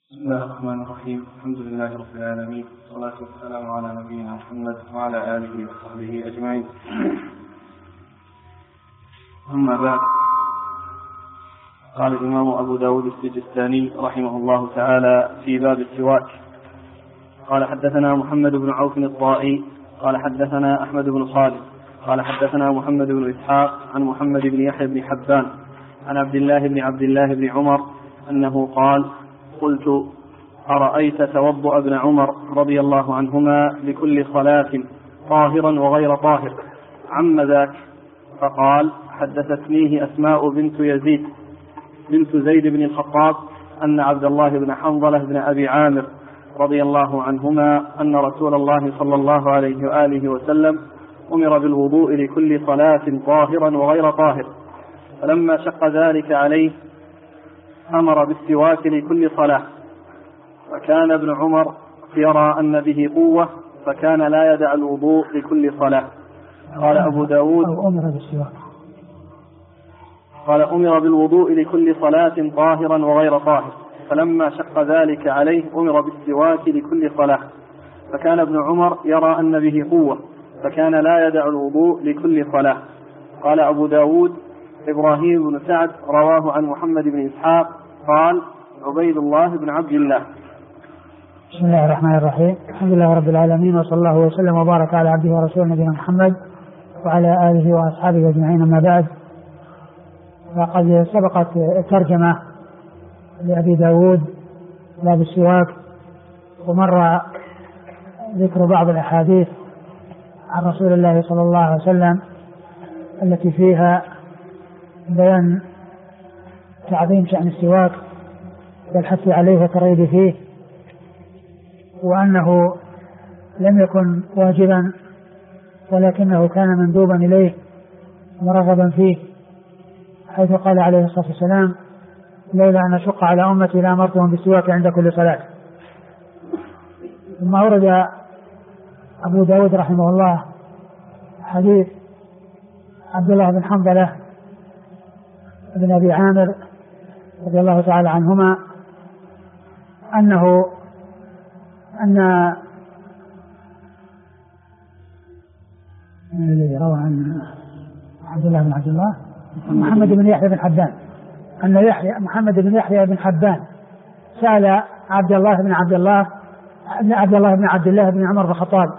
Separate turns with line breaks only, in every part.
بسم الله الرحمن الرحيم. الحمد لله رب العالمين، والصلاة والسلام على نبينا محمد وعلى آله وصحبه أجمعين. أما بعد، قال الإمام أبو داود السجستاني رحمه الله تعالى في باب السواك: قال حدثنا محمد بن عوف الطائي قال حدثنا أحمد بن خالد قال حدثنا محمد بن إسحاق عن محمد بن يحيى بن حبان عن عبد الله بن عمر أنه قال: قلت: أرأيت توضأ ابن عمر رضي الله عنهما لكل صلاة طاهرا وغير طاهر، عم ذاك؟ فقال: حدثتنيه أسماء بنت زيد بن الخطاب أن عبد الله بن حنظلة بن أبي عامر رضي الله عنهما أن رسول الله صلى الله عليه وآله وسلم أمر بالوضوء لكل صلاة طاهرا وغير طاهر، فلما شق ذلك عليه أمر بالسواك لكل صلاة، فكان ابن عمر يرى أن به قوة فكان لا يدع الوضوء لكل صلاة. قال أبو داود: أمر بالوضوء لكل صلاة طاهرا وغير طاهر، فلما شق ذلك عليه أمر بالسواك لكل صلاة، فكان ابن عمر يرى أن به قوة فكان لا يدع الوضوء لكل صلاة. قال أبو داود: إبراهيم بن سعد رواه عن محمد بن إسحاق قال: عبيد الله بن عبد الله.
بسم الله الرحمن الرحيم. الحمد لله رب العالمين، وصلى الله وسلم وبارك على عبده ورسوله نبينا محمد وعلى آله وأصحابه أجمعين. أما بعد، فقد سبقت الترجمة لأبي داود باب السواك، ومر ذكر بعض الأحاديث عن رسول الله صلى الله عليه وسلم التي فيها بيان تعظيم شأن السواك والحث عليه والترغيب فيه، وأنه لم يكن واجبا ولكنه كان مندوبا إليه مرغبا فيه، حيث قال عليه الصلاة والسلام: لولا أن أشق على أمتي لأمرتهم بالسواك عند كل صلاة. ثم أورد أبو داود رحمه الله حديث عبد الله بن حنظلة بن أبي عامر رضي الله تعالى عنهما أن روى عن عبد الله بن عبد الله محمد بن يحيى بن حبان أن محمد بن يحيى بن حبان سأل عبد الله بن عبد الله بن عمر بن الخطاب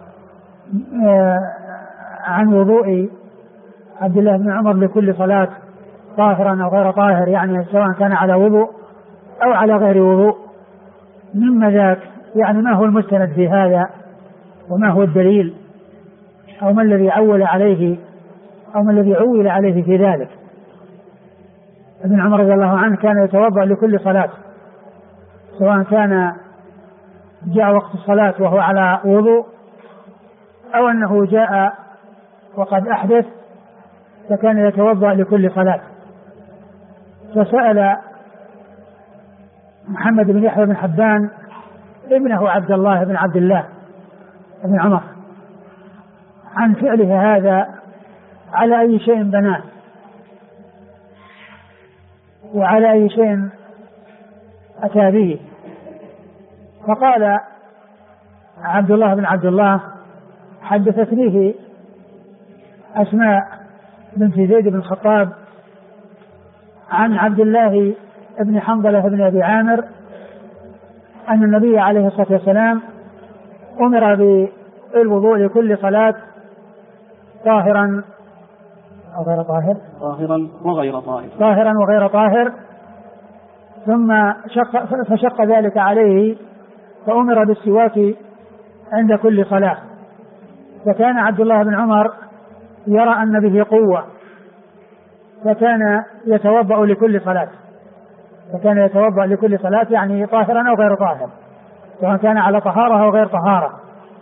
عن وضوء عبد الله بن عمر لكل صلاة طاهرا أو غير طاهر، يعني سواء كان على وضوء أو على غير وضوء، مما ذاك، يعني ما هو المستند في هذا وما هو الدليل أو ما الذي عول عليه أو ما الذي عول عليه في ذلك. ابن عمر رضي الله عنه كان يتوضأ لكل صلاة، سواء كان جاء وقت الصلاة وهو على وضوء أو أنه جاء وقد أحدث، فكان يتوضأ لكل صلاة. فسأل محمد بن يحيى بن حبان ابنه عبد الله بن عبد الله بن عمر عن فعله هذا على أي شيء بناه وعلى أي شيء أتى به. فقال عبد الله بن عبد الله: حدثتنيه أسماء بنت زيد بن الخطاب عن عبد الله بن حنظلة بن أبي عامر أن النبي عليه الصلاة والسلام أمر بالوضوء لكل صلاة طاهرا أو غير طاهر، طاهرا وغير طاهر، ثم فشق ذلك عليه فأمر بالسواك عند كل صلاة، فكان عبد الله بن عمر يرى أن به قوة فكان يتوضأ لكل صلاة، يعني طاهرا أو غير طاهر، سواء كان على طهارة أو غير طهارة.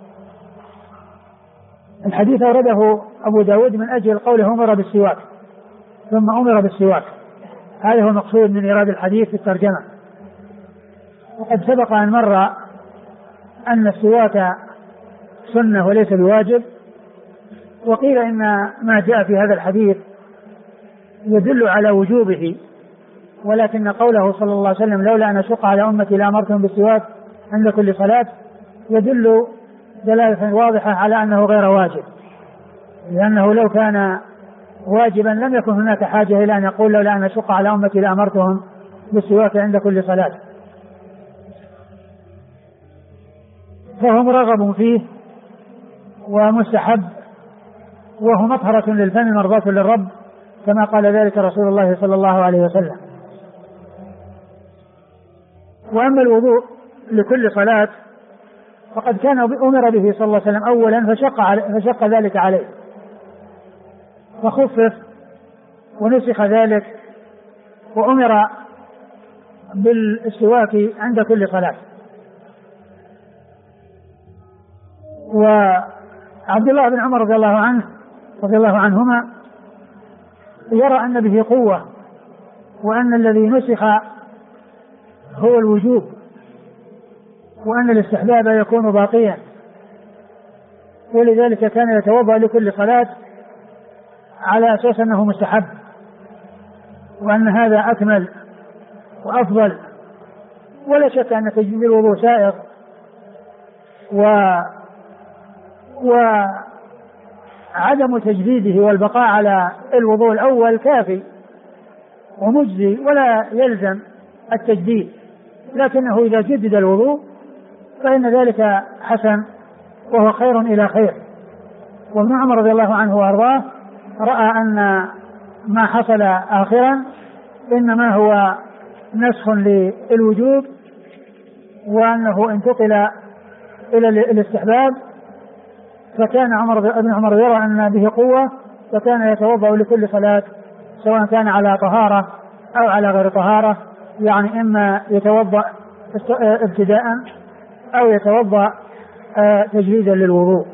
الحديث أورده أبو داود من أجل قوله أمر بالسواك ثم أمر بالسواك، هذا هو المقصود من إيراد الحديث في الترجمة. وقد سبق أن مر أن السواك سنة وليس بواجب، وقيل إن ما جاء في هذا الحديث يدل على وجوبه ولكن قوله صلى الله عليه وسلم لولا أن أشق على أمتي لأمرتهم بالسواك عند كل صلاة يدل دلالة واضحة على أنه غير واجب، لأنه لو كان واجبا لم يكن هناك حاجة إلى أن يقول لولا أن أشق على أمتي لأمرتهم بالسواك عند كل صلاة. فهو مرغب فيه ومستحب، وهو مطهرة للفم مرضاة للرب كما قال ذلك رسول الله صلى الله عليه وسلم. وأما الوضوء لكل صلاة فقد كان أمر به صلى الله عليه وسلم أولا فشق ذلك عليه، فخفف ونسخ ذلك وأمر بالسواك عند كل صلاة. وعبد الله بن عمر رضي الله عنهما يرى أن به قوة، وأن الذي نسخ هو الوجوب، وأن الاستحباب يكون باقيا، ولذلك كان يتوضأ لكل صلاة على أساس أنه مستحب، وأن هذا أكمل وأفضل. ولا شك أن تجديد الوضوء سائغ وعدم تجديده والبقاء على الوضوء الأول كافي ومجزي ولا يلزم التجديد، لكنه إذا جدد الوضوء فإن ذلك حسن وهو خير إلى خير. وابن عمر رضي الله عنه وأرضاه رأى أن ما حصل آخرا إنما هو نسخ للوجوب، وأنه انتقل إلى الاستحباب، فكان ابن عمر يرى أن به قوة، فكان يتوضأ لكل صلاة سواء كان على طهارة أو على غير طهارة، يعني إما يتوضأ ابتداء أو يتوضأ تجديدا للوضوء.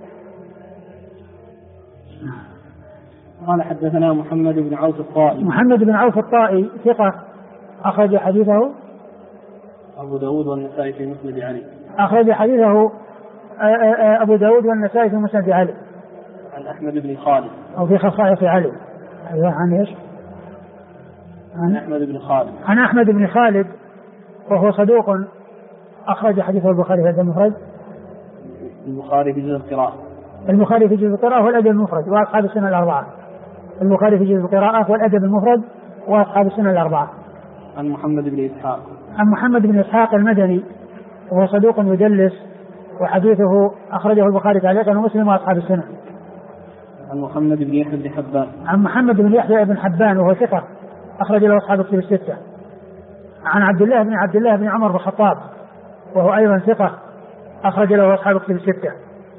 قال حدثنا محمد بن عوف الطائي.
محمد بن عوف الطائي ثقة أخرج حديثه
أبو داود والنسائي في مسند علي.
أخرج حديثه أبو داود والنسائي في مسند علي.
عن أحمد بن خالد
أو في خصائص علي. أيوة. عن إيش؟
عن أحمد بن خالد.
عن أحمد بن خالد وهو صدوق أخرج حديثه البخاري في الأدب المفرد.
البخاري في جزء القراءة.
البخاري في جزء القراءة والأدب المفرد وأصحاب السنة الأربعة. البخاري في جزء القراءة والأدب المفرد وأصحاب السنة الأربعة.
عن محمد بن إسحاق.
عن محمد بن إسحاق المدني وهو صدوق يدلس وحديثه أخرجه البخاري تعليقا ومسلم وأصحاب السنة.
عن محمد بن يحيى بن حبان.
عن محمد بن يحيى بن حبان وهو ثقة أخرج له أصحاب الكتب الستة. عن عبد الله بن عمر بن الخطاب وهو أيضا ثقة أخرج له أصحاب الكتب الستة.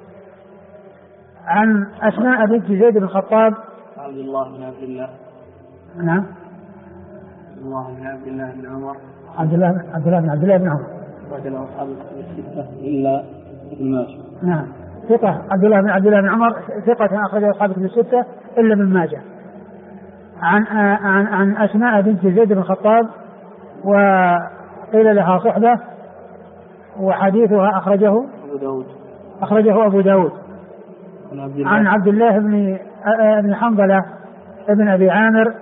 عن أسماء بنت زيد بن الخطاب.
عبد الله بن عبد الله.
نعم.
عبد الله بن عمر.
عبد الله بن عمر.
أخرج له أصحاب الكتب الستة إلا ابن ماجه.
نعم ثقة عبد الله بن عمر ثقة أخرج أصحاب الكتب الستة إلا ابن ماجه. عن أسماء بنت زيد بن الخطاب وقيل لها صحبة وحديثها أخرجه أبو داود. عن عبد الله بن حنظلة ابن أبي عامر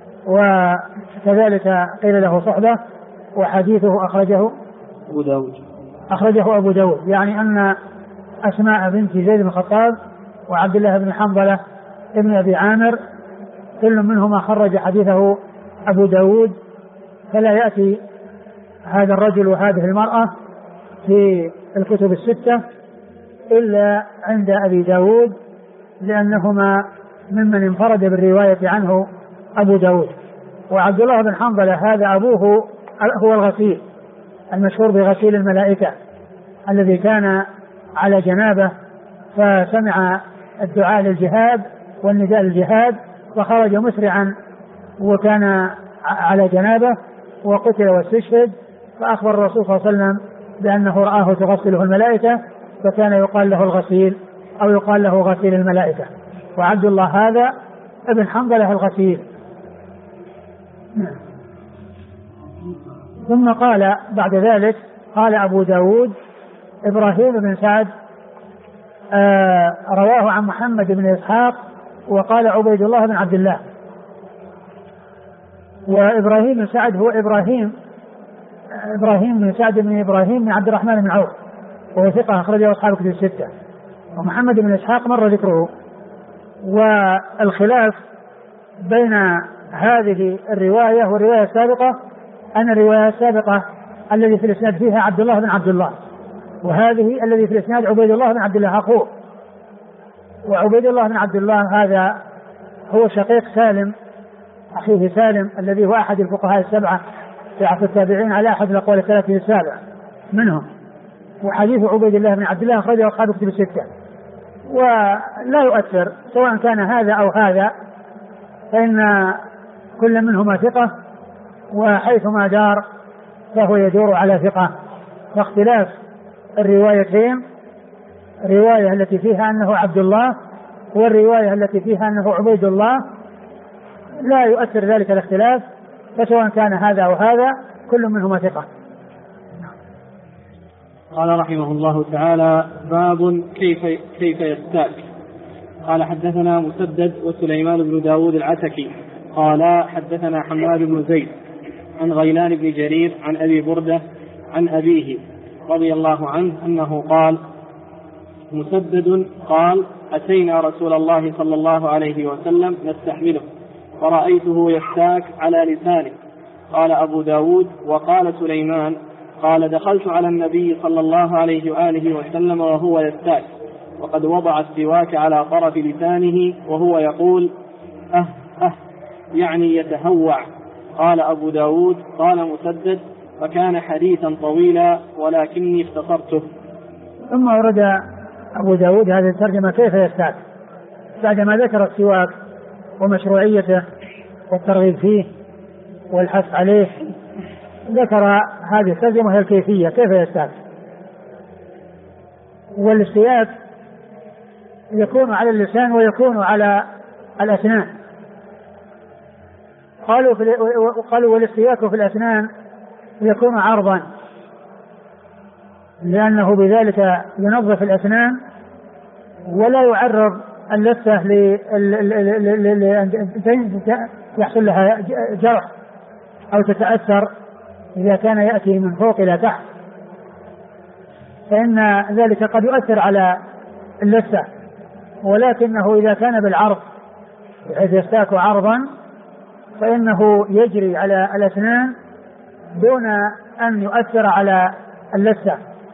وكذلك قيل له صحبة وحديثه أخرجه أبو داود. يعني أن أسماء بنت زيد بن الخطاب وعبد الله بن حنظلة ابن أبي عامر كل منهما خرج حديثه أبو داود، فلا يأتي هذا الرجل وهذه المرأة في الكتب الستة إلا عند أبي داود، لأنهما ممن انفرد بالرواية عنه أبو داود. وعبد الله بن حنظلة هذا أبوه هو الغسيل المشهور بغسيل الملائكة الذي كان على جنابه، فسمع الدعاء للجهاد والنداء للجهاد وخرج مسرعا وكان على جنابه وقتل واستشهد، فأخبر الرسول صلى الله عليه وسلم بأنه رآه تغسله الملائكة، فكان يقال له الغسيل أو يقال له غسيل الملائكة. وعبد الله هذا ابن حنظلة الغسيل. ثم قال بعد ذلك قال أبو داود إبراهيم بن سعد رواه عن محمد بن إسحاق وقال عبيد الله بن عبد الله. وإبراهيم بن سعد هو إبراهيم بن سعد بن إبراهيم بن عبد الرحمن بن عوف، وهو ثقة أخرجه أصحاب الكتب الستة. ومحمد بن إسحاق مر ذكره. والخلاف بين هذه الرواية والرواية السابقة أن الرواية السابقة الذي في الإسناد فيها عبد الله بن عبد الله، وهذه الذي في الإسناد عبيد الله بن عبد الله أخوه. وعبيد الله بن عبد الله هذا هو شقيق سالم أخيه سالم الذي هو أحد الفقهاء السبعة في عصر التابعين على أحد الأقوال الثلاثة السابع منهم. وحديث عبيد الله بن عبد الله أخرجه أصحاب الكتب الستة. ولا يؤثر سواء كان هذا أو هذا، فإن كل منهما ثقة، وحيثما دار فهو يدور على ثقة. واختلاف الروايتين، الرواية التي فيها أنه عبد الله والرواية التي فيها أنه عبيد الله، لا يؤثر ذلك الاختلاف، فسواء كان هذا أو هذا كل منهما ثقة.
قال رحمه الله تعالى: باب كيف يستاك. قال: حدثنا مسدد وسليمان بن داود العتكي قال: حدثنا حماد بن زيد عن غيلان بن جرير عن أبي بردة عن أبيه رضي الله عنه أنه قال: مسدد قال: أتينا رسول الله صلى الله عليه وسلم نستحمله فرأيته يستاك على لسانه. قال أبو داود: وقال سليمان قال: دخلت على النبي صلى الله عليه وآله وسلم وهو يستاك، وقد وضع السواك على طرف لسانه وهو يقول يعني يتهوع. قال أبو داود: قال مسدد: فكان حديثا طويلا ولكني اختصرته.
ثم ورد أبو داود هذه الترجمة كيف يستاك بعدما ذكر السواك ومشروعيته والترغيب فيه والحث عليه، ذكر هذه الترجمة هي الكيفية كيف يستاك. والاستياك يكون على اللسان ويكون على الأسنان. قالوا والاستياك في الأسنان يكون عرضا، لأنه بذلك ينظف الأسنان ولا يعرض اللثة يحصل لها جرح أو تتأثر إذا كان يأتي من فوق إلى تحت، فإن ذلك قد يؤثر على اللثة. ولكنه إذا كان بالعرض بحيث يستاك عرضا فإنه يجري على الأسنان دون أن يؤثر على اللثة.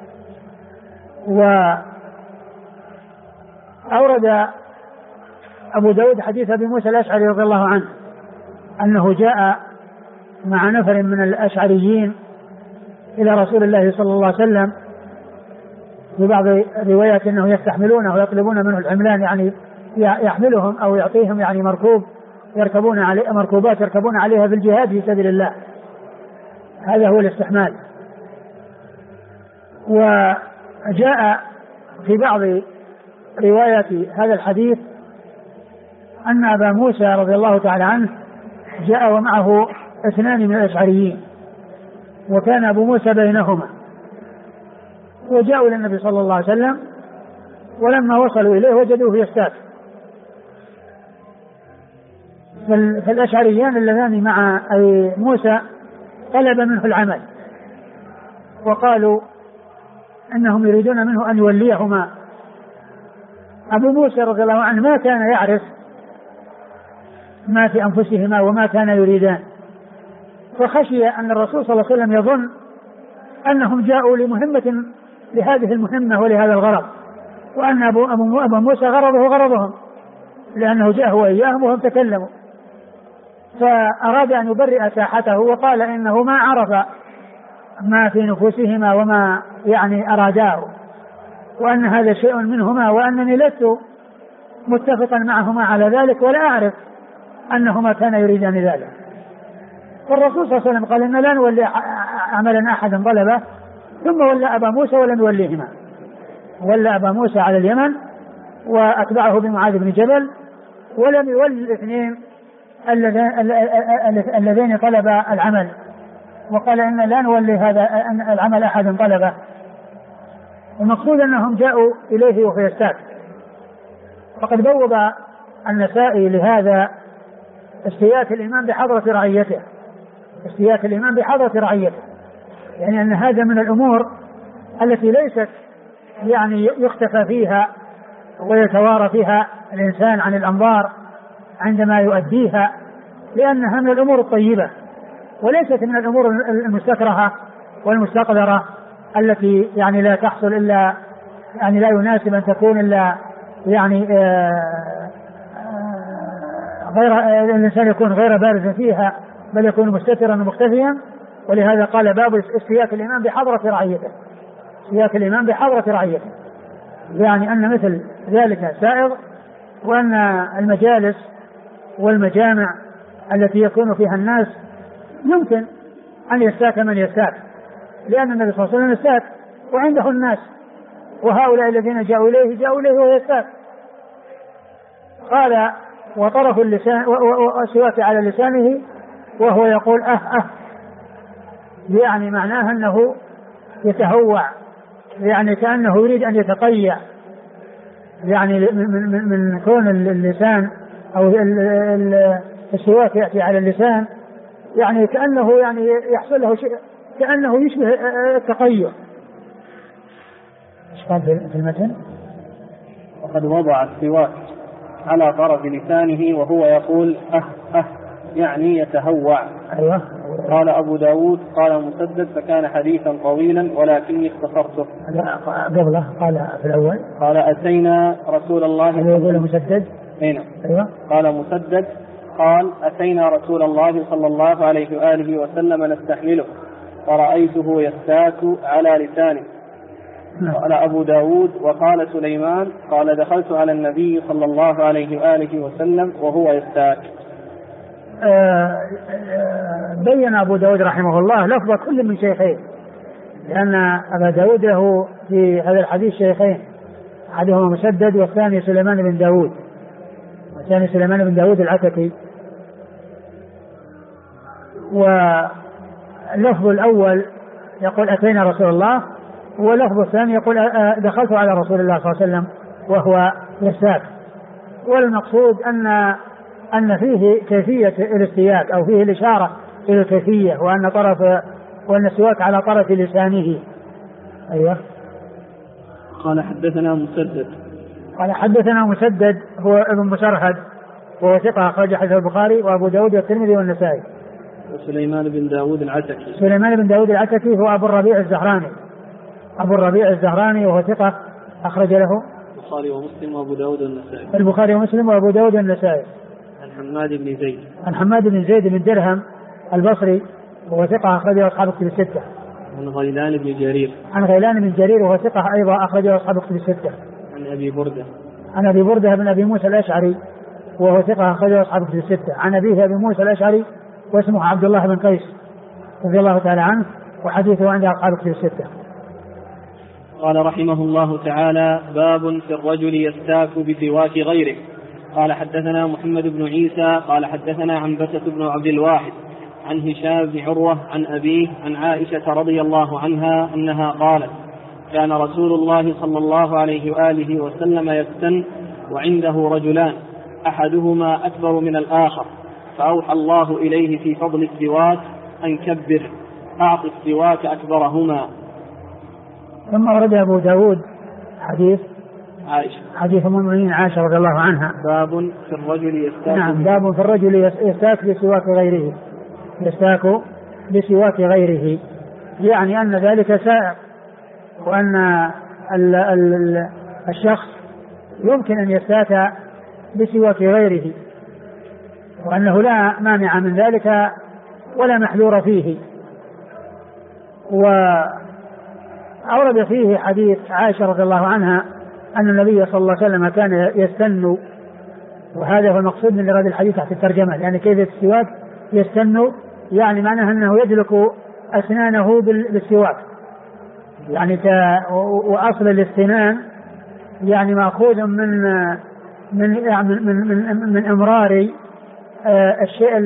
وأورد أبو داود حديث أبي موسى الأشعري رضي الله عنه أنه جاء مع نفر من الأشعريين إلى رسول الله صلى الله عليه وسلم، في بعض الروايات أنه يستحملونه ويطلبون منه الحملان، يعني يحملهم أو يعطيهم يعني يركبون عليه مركوبات يركبون عليها في الجهاد في سبيل الله، هذا هو الاستحمال. وجاء في بعض روايات هذا الحديث أن أبا موسى رضي الله تعالى عنه جاء ومعه 2 من الأشعريين، وكان أبو موسى بينهما، وجاءوا إلى النبي صلى الله عليه وسلم، ولما وصلوا إليه وجدوه يستاك. فالأشعريان اللذان مع أبي موسى طلب منه العمل، وقالوا إنهم يريدون منه أن يوليهما. أبو موسى رضي الله عنه ما كان يعرف ما في أنفسهما وما كان يريدان، فخشي أن الرسول صلى الله عليه وسلم يظن أنهم جاءوا لمهمة لهذه المهمة ولهذا الغرض، وأن أبو موسى غرضهم، لأنه جاء وإياهم وهم تكلموا. فأراد أن يبرئ ساحته وقال إنه ما عرف ما في نفوسهما وما يعني أراداه، وأن هذا شيء منهما، وأنني لست متفقا معهما على ذلك ولا أعرف أنهما كانا يريدان ذلك. فالرسول صلى الله عليه وسلم قال إن لا نولي عملا أحدا طلبه، ثم ولى أبا موسى ولم يوليهما، ولى أبا موسى على اليمن وأتبعه بمعاذ بن جبل، ولم يولي الاثنين اللذين طلب العمل، وقال إن لا نولي هذا العمل أحدا طلبه. المقصود أنهم جاءوا إليه وهو يستاك. فقد بوب النسائي لهذا استياك الإمام بحضرة رعيته، استياك الإمام بحضرة رعيته، يعني أن هذا من الأمور التي ليست يعني يختفى فيها ويتوارى فيها الإنسان عن الأنظار عندما يؤديها، لأنها من الأمور الطيبة وليست من الأمور المستكرهة والمستقذرة التي يعني لا تحصل إلا يعني لا يناسب أن تكون إلا يعني غير الإنسان يكون غير بارز فيها، بل يكون مستترا ومختفيا. ولهذا قال باب استياك الإمام بحضرة رعيته، استياك الإمام بحضرة رعيته، يعني أن مثل ذلك سائغ، وأن المجالس والمجامع التي يكون فيها الناس يمكن أن يستاك من يستاك، لأن النبي صلى الله عليه وسلم يستاك وعنده الناس، وهؤلاء الذين جاءوا إليه ويستاك. قال وطرف اللسان والسواك على لسانه وهو يقول يعني معناه أنه يتهوع، يعني كأنه يريد أن يتقيع، يعني من كون اللسان أو السواك يأتي على اللسان، يعني كأنه يعني يحصل له شيء كأنه يشبه التقيع. ايش قال في المتن؟
وقد وضع السواك على طرف لسانه وهو يقول يعني يتهوع.
أيوة.
قال أبو داود قال مسدد فكان حديثا طويلا ولكني اختصرته.
قبله قال في الأول
قال أتينا رسول الله
يقول مسدد.
أيوة. قال مسدد قال أتينا رسول الله صلى الله عليه وآله وسلم نستحمله ورأيته يستاك على لسانه. قال أبو داود وقال سليمان قال دخلت على النبي صلى الله عليه وآله وسلم وهو يستاك.
بين أبو داود رحمه الله لفظ كل من شيخين، لأن أبا داود له في هذا الحديث شيخين، أحدهما مسدد والثاني سليمان بن داود، والثاني سليمان بن داود العتكي. واللفظ الأول يقول أتينا رسول الله، واللفظ الثاني يقول دخلت على رسول الله صلى الله عليه وسلم وهو يستاك. والمقصود أن فيه كيفية الاستياك أو فيه الإشارة إلى الكيفية، وأن السواك على طرف لسانه. أيوة.
قال
حدثنا مسدد هو ابن مسرهد وهو ثقة أخرج حديث البخاري وأبو داود والترمذي والنسائي.
وسليمان بن داود العتكي.
سليمان بن داود العتكي هو أبو الربيع الزهراني وهو ثقة أخرج له
البخاري ومسلم وأبو داود والنسائي.
البخاري ومسلم وأبو داود والنسائي. عن حماد بن زيد بن درهم البصري وهو ثقة أخرجه أصحاب الكتب الستة.
عن غيلان بن جرير وهو ثقة أيضا أخرجه أصحاب الكتب الستة. عن أبي بردة بن أبي موسى الأشعري وهو ثقة أخرجه أصحاب الكتب الستة. عن أبيه أبي موسى الأشعري واسمه عبد الله بن قيس رضي الله تعالى عنه، وحديثه عند أصحاب الكتب الستة. قال رحمه الله تعالى باب في الرجل يستاك بسواك غيره. قال حدثنا محمد بن عيسى قال حدثنا عنبسة بن عبد الواحد عن هشام بن عروة عن أبيه عن عائشة رضي الله عنها أنها قالت كان رسول الله صلى الله عليه وآله وسلم يستن وعنده رجلان أحدهما أكبر من الآخر، فأوحى الله إليه في فضل السواك أن كبر أعط السواك أكبرهما.
ثم ورد أبو داود حديث أم المؤمنين عائشة رضي الله عنها
باب في الرجل يستاك.
نعم، باب في الرجل يستاك بسواك غيره، يعني أن ذلك سائغ، وأن الشخص يمكن أن يستاك بسواك غيره، وأنه لا مانع من ذلك ولا محذور فيه. وأورد فيه حديث عائشة رضي الله عنها أن النبي صلى الله عليه وسلم كان يستن، وهذا هو المقصود من إرادة الحديث تحت الترجمة، يعني كيف السواك يستن، يعني معناه أنه يدلك أسنانه بالسواك، يعني وأصل الاستنان يعني مأخوذ من إمرار الشيء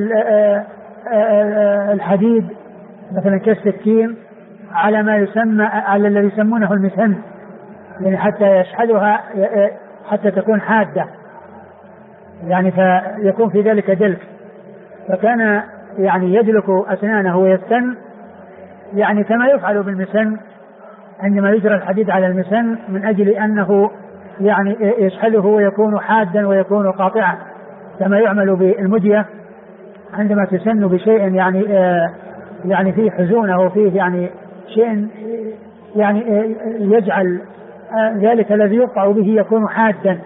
الحديد مثلا كالسكين على ما يسمى على الذي يسمونه المسن، يعني حتى يشحذها حتى تكون حادة، يعني فيكون في ذلك دلك. فكان يعني يدلك أسنانه ويستن، يعني كما يفعل بالمسن عندما يجرى الحديد على المسن من أجل أنه يعني يسحله ويكون حادا ويكون قاطعا، كما يعمل بالمدية عندما تسن بشيء يعني فيه حزون أو فيه يعني شيء يعني يجعل ذلك الذي يقطع به يكون حادا.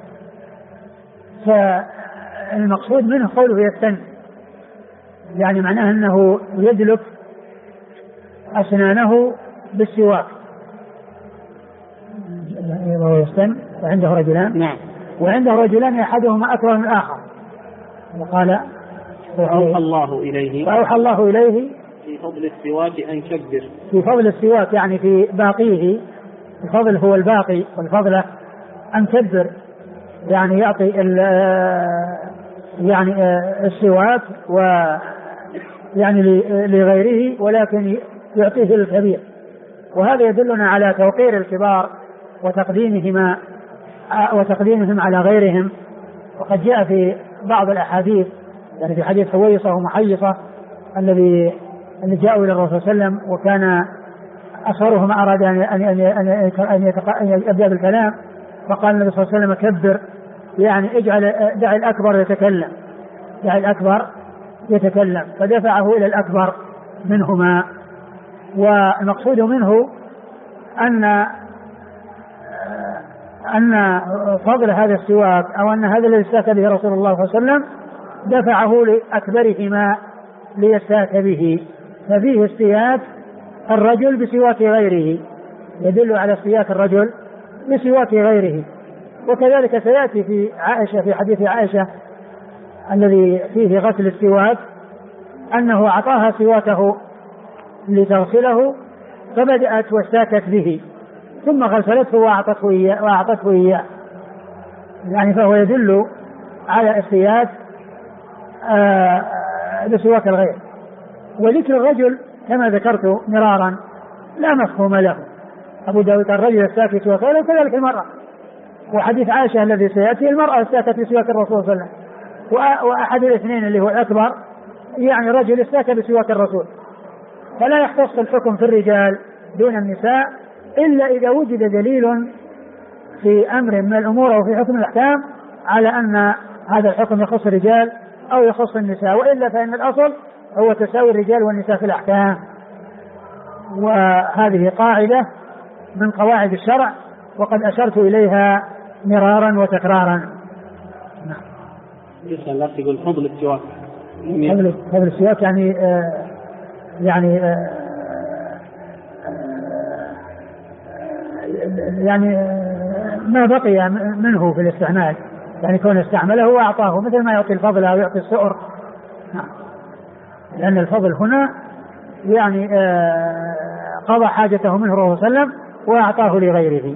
فالمقصود منه قوله يستن، يعني معناه أنه يدلك أسنانه بالسواك وهو يستن. وعنده رجلان،
نعم،
وعنده رجلان أحدهما أكبر من الآخر. وقال
فأوحى الله إليه
في
فضل السواك أن كبر،
في فضل السواك يعني في باقيه، الفضل هو الباقي والفضل أن كبر، يعني يعطي يعني السواك ويعني لغيره ولكن يعطيه للكبير. وهذا يدلنا على توقير الكبار وتقديمهم على غيرهم. وقد جاء في بعض الأحاديث يعني في حديث حويصة ومحيصة الذي جاءوا إلى الرسول صلى الله عليه وسلم وكان أصغرهم أراد أن يبدأ بالكلام، فقال النبي صلى الله عليه وسلم كبر، يعني دع الأكبر يتكلم، فدفعه إلى الأكبر منهما. والمقصود منه أن فضل هذا السواك أو أن هذا الذي استاك به رسول الله صلى الله عليه وسلم دفعه لأكبرهما ليستاك به. ففيه استياك الرجل بسواك غيره، يدل على استياك الرجل بسواك غيره. وكذلك سيأتي في حديث عائشة الذي فيه غسل السواك أنه أعطاها سواكه لتغسله فبدأت واستاكت به ثم غسلته وأعطته إياه، يعني فهو يدل على استياك بسواك الغير. وذكر الرجل كما ذكرت مرارا لا مفهوم له. أبو داود الرجل استاك بسواك غيره وكذلك المرأة. وحديث عائشة الذي سيأتي المرأة استاكت بسواك الرسول صلى الله عليه وسلم، وأحد الاثنين اللي هو الأكبر يعني رجل استاك بسواك الرسول. فلا يختص الحكم في الرجال دون النساء إلا إذا وجد دليل في أمر من الأمور أو في حكم الأحكام على أن هذا الحكم يخص الرجال أو يخص النساء، وإلا فإن الأصل هو تساوي الرجال والنساء في الأحكام. وهذه قاعدة من قواعد الشرع وقد أشرت إليها مرارا وتكرارا.
يقول فضل السواك،
فضل السواك يعني ما بقي منه في الاستعمال، يعني كون استعمله وأعطاه مثل ما يعطي الفضل أو يعطي السؤر، لأن الفضل هنا يعني قضى حاجته منه صلى الله عليه وسلم وأعطاه لغيره.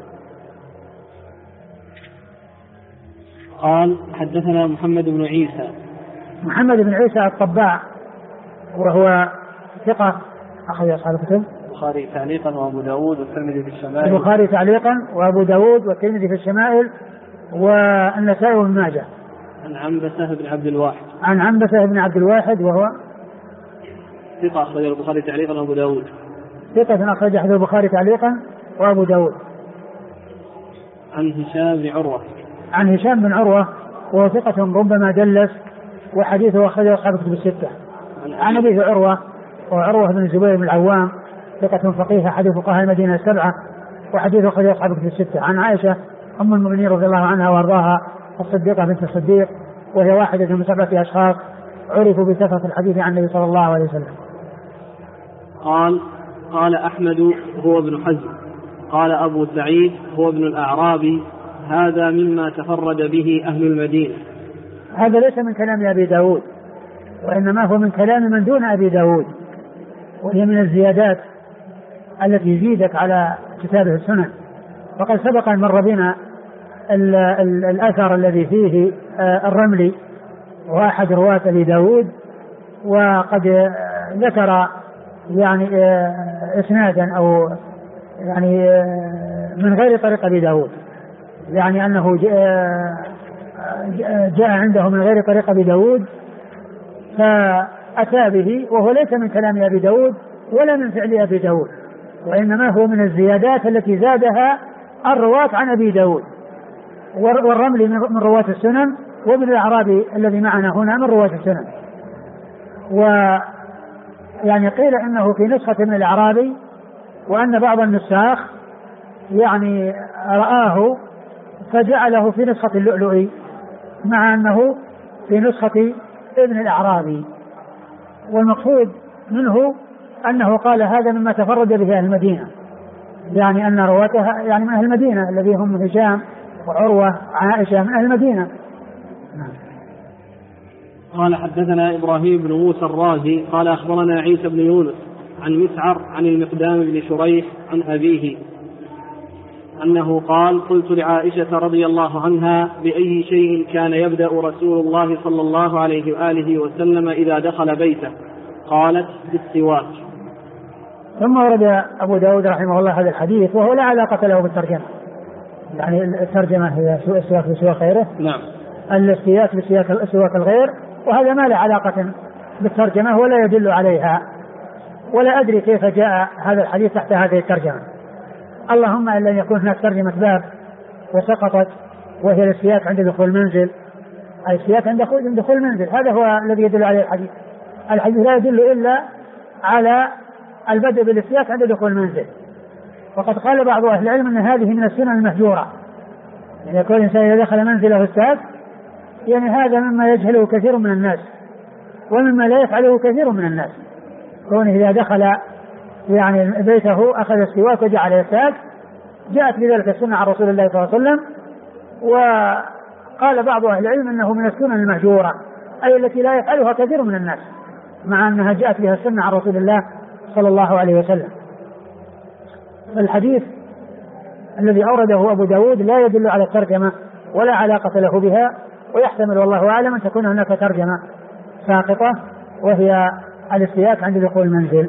قال حدثنا محمد بن عيسى
الطباع وهو ثقة أخرج أصحاب الكتب
البخاري تعليقا وأبو داود والترمذي في الشمائل،
البخاري تعليقا وأبو داود والترمذي في الشمائل والنسائي وابن ماجه.
عن عنبسة بن عبد الواحد وهو
ثقة أخرج البخاري تعليقا وأبو داود. ثقة أخرج البخاري تعليقا وأبو داود. عن هشام بن عروة وهو ثقة ربما دلس وحديثه أخرجه أصحاب الكتب الستة. عن أبيه وعروة بن الزبير بن العوام ثقة فقيه أحد فقهاء المدينة السبعة وحديثه أخرجه أصحاب الكتب الستة. عن عائشة أم المؤمنين رضي الله عنها وأرضاها الصديقة بنت الصديق وهي واحدة من 7 أشخاص عرفوا بكثرة الحديث عن النبي صلى الله عليه وسلم.
قال أحمد هو ابن حزم قال أبو سعيد هو ابن الأعرابي هذا مما تفرد به أهل المدينة.
هذا ليس من كلام أبي داود وإنما هو من كلام من دون أبي داود، وهي من الزيادات التي زيدت على كتابه السنن. وقد سبق أن مر بنا الأثر الذي فيه الرملي وأحد رواة أبي داود، وقد ذكر يعني إسنادا أو يعني من غير طريق أبي داود، يعني أنه جاء عنده من غير طريق أبي داود أتى به وهو ليس من كلام أبي داود ولا من فعل أبي داود، وإنما هو من الزيادات التي زادها الرواة عن أبي داود، والرملي من رواة السنن، وابن الأعرابي الذي معنا هنا من رواة السنن. ويعني قيل إنه في نسخة من الأعرابي، وأن بعض النساخ يعني رآه فجعله في نسخة اللؤلؤي مع أنه في نسخة ابن الأعرابي، والمقصود منه أنه قال هذا مما تفرد به أهل المدينة، يعني أن رواتها يعني من أهل المدينة الذي هم هشام وعروة عائشة من أهل المدينة.
قال حدثنا إبراهيم بن موسى الرازي قال أخبرنا عيسى بن يونس عن مسعر عن المقدام بن شريح عن أبيه أنه قال قلت لعائشة رضي الله عنها بأي شيء كان يبدأ رسول الله صلى الله عليه وآله وسلم إذا دخل بيته؟ قالت بالسواك.
ثم ورد أبو داود رحمه الله هذا الحديث وهو لا علاقة له بالترجمة، يعني الترجمة هي السواك بسواك غيره،
نعم،
الاستياك بسواك الغير، وهذا ما له علاقة بالترجمة ولا يدل عليها، ولا أدري كيف جاء هذا الحديث تحت هذه الترجمة، اللهم إلا أن يكون هناك ترجمة باب وسقطت وهي الاستياك عند دخول المنزل، الاستياك عند دخول المنزل، هذا هو الذي يدل عليه الحديث. الحديث لا يدل إلا على البدء بالاستياك عند دخول المنزل، وقد قال بعض أهل العلم أن هذه من السنن المهجورة، يعني يقول الإنسان إذا دخل منزله استاك، يعني هذا مما يجهله كثير من الناس ومما لا يفعله كثير من الناس، كونه إذا دخل يعني بيته أخذ السواك وجعل يستاك، جاءت بذلك السنة عن رسول الله صلى الله عليه وسلم. وقال بعض أهل العلم أنه من السنن المهجورة، أي التي لا يفعلها كثير من الناس، مع أنها جاءت بها السنة عن رسول الله صلى الله عليه وسلم. الحديث الذي أورده أبو داود لا يدل على الترجمة ولا علاقة له بها، ويحتمل والله أعلم أن تكون هناك ترجمة ساقطة وهي الاستياك عند دخول المنزل.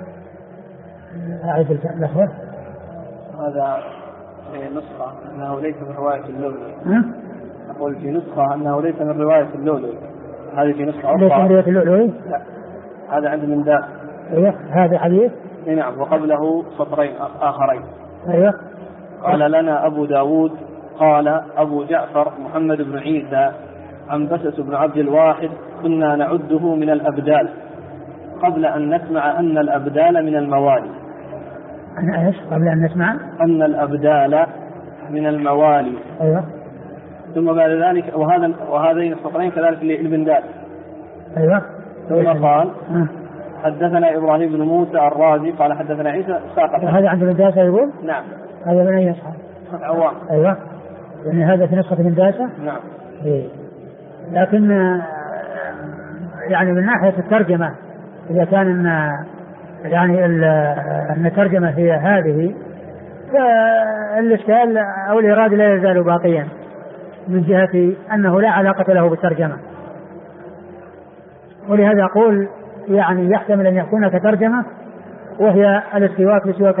أعيد الأخبار.
هذا في نسخة أنه ليس من رواية اللؤلؤي. أقول في نسخة أنه ليس من رواية اللؤلؤي، هذه في نسخة أخرى.
ليس من رواية اللؤلؤي؟
لا، هذا عند من داس.
أيوه، هذا حديث.
نعم، وقبله سطرين آخرين.
أيوه.
قال لنا أبو داود قال أبو جعفر محمد بن عيسى عن بسس بن عبد الواحد كنا نعده من الأبدال قبل أن نسمع أن الأبدال من الموالي.
أنا إيش؟ قبل أن نسمع
أن الأبدال من الموالي.
أيوه.
ثم بعد ذلك وهذين السطرين كذلك لابن داس.
أيوه.
ثم قال حدثنا إبراهيم بن موسى الرازي قال حدثنا عيسى ساقط.
هذا عند ابن داس يقول؟
نعم.
هذا من أي نسخة؟
نسخة عوام.
أيوه، يعني هذا في نسخة ابن داس.
نعم.
إيه. لكن يعني من ناحية الترجمة إذا كان يعني أن الترجمة هي هذه، فالإشكال أو الإرادة لا يزال باقيا من جهة أنه لا علاقة له بالترجمة، ولهذا أقول يعني يحتمل أن يكون كترجمة وهي الاستواك بسواك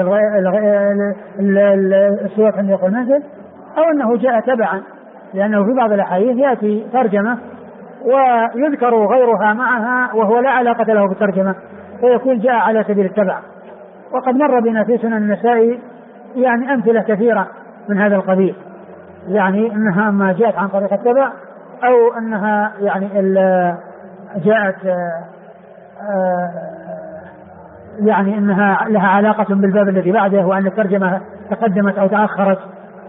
السواك عند دخول المنزل، أو أنه جاء تبعا، لأنه في بعض الأحاديث يأتي ترجمة ويذكر غيرها معها وهو لا علاقة له بالترجمة، فيكون جاء على سبيل التبع. وقد مر بنا في سنن النسائي يعني أمثلة كثيرة من هذا القبيل، يعني أنها ما جاءت عن طريق التبع أو أنها يعني جاءت يعني أنها لها علاقة بالباب الذي بعده، وأن الترجمة تقدمت أو تأخرت.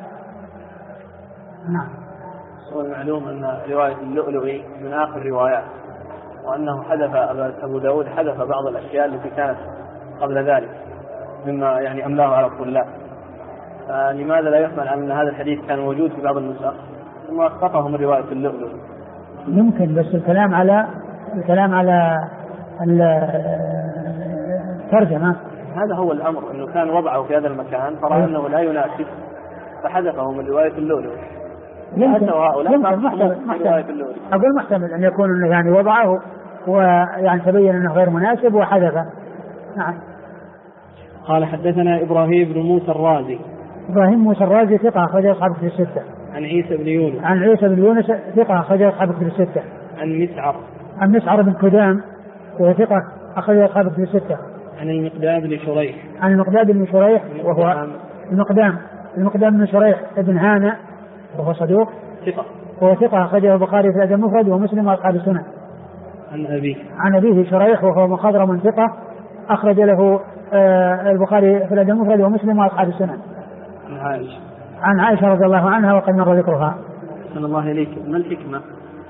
نعم.
والمعلوم أن رواية اللؤلؤي من آخر روايات، وأنه حذف أبو داود حذف بعض الأشياء التي كانت قبل ذلك مما يعني أملاه على رسول الله، فلماذا لا يحمل أن هذا الحديث كان موجود في بعض النسخ ثم أسقطه من رواية اللؤلؤي؟
يمكن، بس الكلام على الترجمة
هذا هو الأمر، أنه كان وضعه في هذا المكان فرأى أنه لا يناسب فحذفه من رواية اللؤلؤي.
يمكن أقول محتمل أن يكون يعني وضعه ويعني تبين أنه غير مناسب وحذفه. نعم.
قال حدثنا إبراهيم بن موسى الرازي.
إبراهيم موسى الرازي ثقة أخرجه أصحاب الكتب الستة.
عن عيسى بن يونس.
عن عيسى بن يونس ثقة أخرجه أصحاب الكتب الستة.
عن مسعر.
عن مسعر بن كدام وهو ثقة أخرجه أصحاب كتب الستة.
عن المقدام بن شريح.
عن المقدام بن شريح وهو المقدام بن شريح ابن هانة وهو صدوق
ثقة.
وهو ثقة أخرجه البخاري في الأدب المفرد ومسلم وأصحاب السنن. عن أبيه شريح وهو مخضرم ثقة أخرج له البخاري في الأدب المفرد ومسلم وأصحاب السنن. عن عائشة رضي الله عنها وقد مر ذكرها.
صلى الله عليك. ما الحكمة؟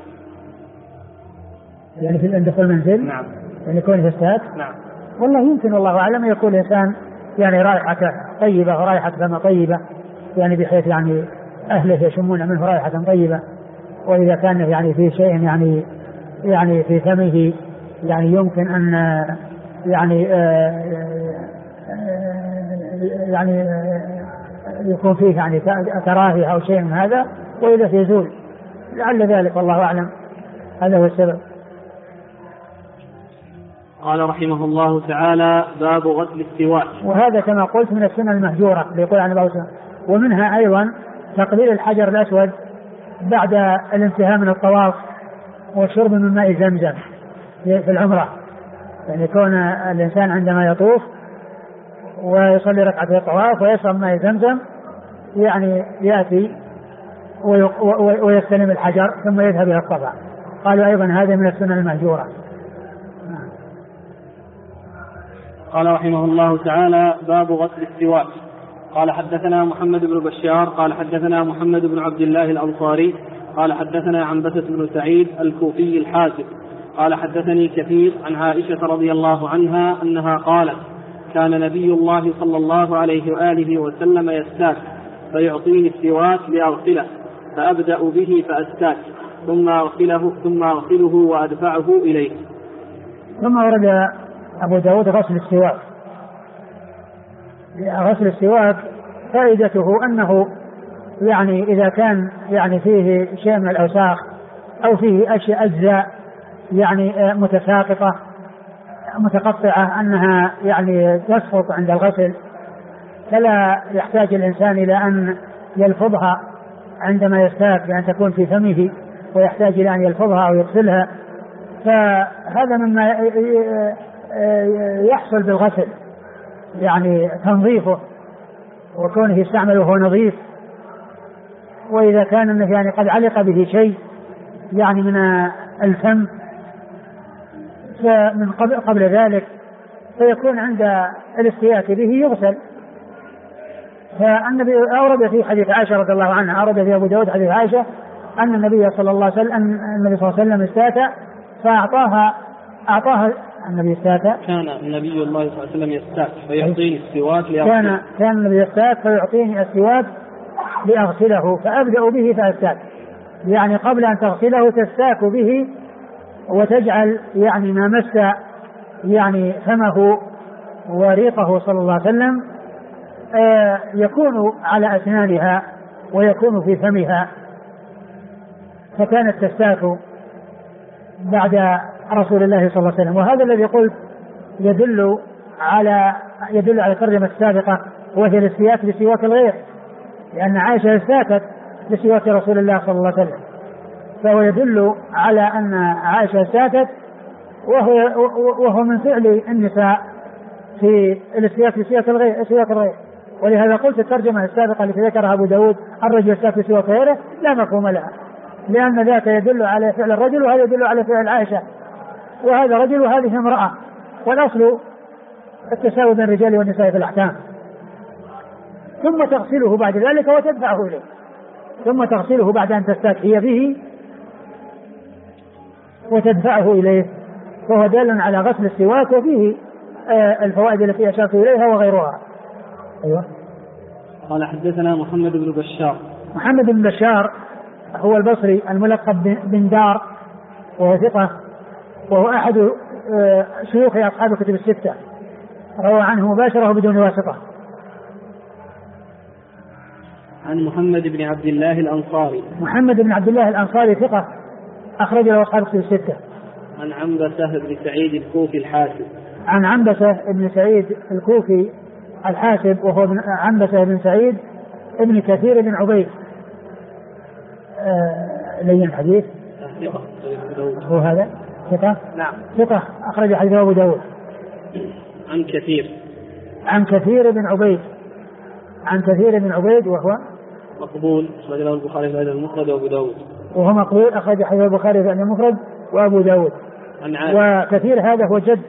يعني في دخول المنزل.
نعم.
يعني يكون فساد.
نعم.
والله يمكن والله أعلم يكون الإنسان يعني رائحة طيبة ورائحة فم طيبة يعني بحيث يعني أهله يشمون منه رائحة طيبة. وإذا كان يعني في شيء يعني في فمه يعني يمكن أن يعني يكون فيه يعني كراهية أو شيء من هذا وإذا يزول لعل ذلك والله أعلم هذا هو السبب.
قال رحمه الله تعالى باب غسل السواك.
وهذا كما قلت من السنة المهجورة اللي يقول عن بعض. ومنها أيضا تقليل الحجر الأسود بعد الانتهاء من الطواف والشرب من ماء زمزم في العمرة. يعني يكون الإنسان عندما يطوف ويصلي ركعتي الطواف ويشرب ماء زمزم يعني يأتي ويستلم الحجر ثم يذهب إلى الصفا. قالوا أيضا هذا من السنة المهجورة.
قال رحمه الله تعالى باب غسل السواك. قال حدثنا محمد بن بشار قال حدثنا محمد بن عبد الله الأنصاري قال حدثنا عنبسة بن سعيد الكوفي الحاسب قال حدثني كثير عن عائشة رضي الله عنها أنها قالت كان نبي الله صلى الله عليه وآله وسلم يستاك فيعطيني السواك لأغسله فأبدأ به فأستاك ثم أغسله وأدفعه إليه.
ثم ورد أبو داود غسل السواك. غسل السواك فائدته أنه يعني إذا كان يعني فيه شيء من الأوساخ أو فيه أشياء أجزاء يعني متساقطة متقطعة أنها يعني تسقط عند الغسل فلا يحتاج الإنسان إلى أن يلفظها عندما يستاك بأن تكون في فمه ويحتاج إلى أن يلفظها أو يغسلها. فهذا مما يحصل بالغسل يعني تنظيفه وكونه يستعمل وهو نظيف. وإذا كان أنه يعني قد علق به شيء يعني من الفم فمن قبل ذلك فيكون عند الاستياك به يغسل. فالنبي أورد في حديث عائشة رضي الله عنها أورد في أبو داود حديث عائشة أن النبي صلى الله عليه وسلم استاك فأعطاها النبي استاك.
كان النبي الله صلى الله عليه وسلم يستاك فيعطيني السواك لأغسله.
كان النبي يستاك فيعطيني السواك لأغسله فأبدأ به فأستاك. يعني قبل أن تغسله تستاك به وتجعل يعني ما مس يعني فمه وريقه صلى الله عليه وسلم يكون على أسنانها ويكون في فمها. فكانت تستاك بعد رسول الله صلى الله عليه وسلم. وهذا الذي قلت يدل على الترجمة السابقة وهي الاستياك بسواك الغير لأن عائشة استاكت بسواك رسول الله صلى الله عليه وسلم فهو يدل على أن عائشة استاكت وهو من فعل النساء في الاستياك بسواك الغير. ولهذا قلت الترجمة السابقة التي ذكرها أبو داود الرجل يستاك بسواك غيره لا مفهوم لها لأن ذاك يدل على فعل الرجل وهذا يدل على فعل عائشة وهذا رجل وهذه امرأة والأصل التساوي بين الرجال والنساء في الأحكام. ثم تغسله بعد ذلك وتدفعه إليه. ثم تغسله بعد أن تستاكي به وتدفعه إليه. وهو دال على غسل السواك وفيه الفوائد التي أشرت إليها وغيرها. أيوة.
قال حدثنا محمد بن بشار.
محمد بن بشار هو البصري الملقب بن دار وهو ثقة وهو أحد شيوخ أصحاب الكتب الستة روى عنه مباشرة بدون واسطة.
عن محمد بن عبد الله الأنصاري.
محمد بن عبد الله الأنصاري ثقة أخرج له أصحاب الكتب الستة.
عن عنبسة بن سعيد الكوفي الحاسب.
عن عنبسة بن سعيد الكوفي الحاسب وهو عنبسة بن سعيد ابن كثير بن عبيد لين الحديث هو هذا ثقة؟
نعم.
ثقة أخرج حديث أبو داود. عن كثير بن عبيد. عن كثير بن عبيد وهو
مقبول، أخرج له البخاري في المفرد وأبو داود.
وهو مقبول، أخرج حديث البخاري في المفرد وأبو داود. وكثير هذا هو جد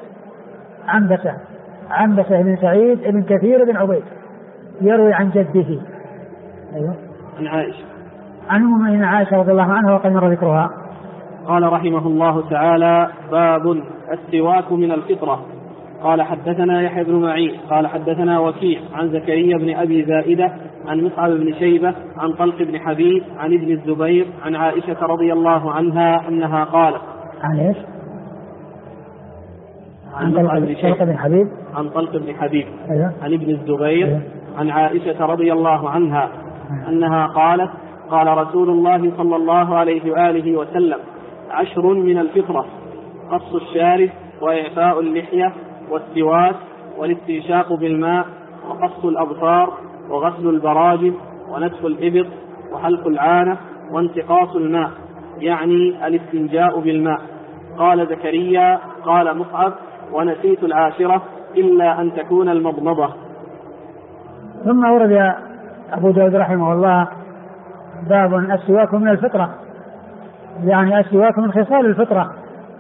عنبسة بن سعيد بن كثير بن عبيد، يروي عن جده. أيوه.
عن عائشة.
عن أم عائشة رضي الله عنها وقد مر ذكرها.
قال رحمه الله تعالى: باب السواك من الفطرة. قال حدثنا يحيى بن معين قال حدثنا وكيع عن زكريا بن أبي زائدة عن مصعب بن شيبة عن طلق بن حبيب عن ابن الزبير عن عائشة رضي الله عنها أنها قالت.
عن ايش؟ عن طلق بن حبيب.
عن طلق بن حبيب.
أيوه.
عن ابن الزبير.
أيوه.
عن عائشة رضي الله عنها أنها قالت: قال رسول الله صلى الله عليه وآله وسلم: 10 من الفطرة: قص الشارب، وإعفاء اللحية، والسواك، والاستنشاق بالماء، وقص الأبصار، وغسل البراجم، ونتف الإبط، وحلق العانة، وانتقاص الماء، يعني الاستنجاء بالماء. قال زكريا: قال مصعب: ونسيت 10 إلا أن تكون المضمضة.
ثم ورد أبو داود رحمه الله باب السواك من الفطرة، يعني السواك من خصال الفطرة.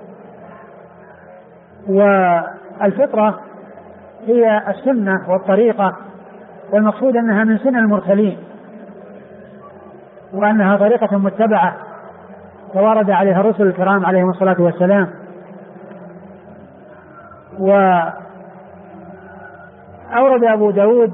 والفطرة هي السنة والطريقة، والمقصود أنها من سنن المرسلين، وأنها طريقة متبعة وورد عليها الرسل الكرام عليهم الصلاة والسلام. وأورد أبو داود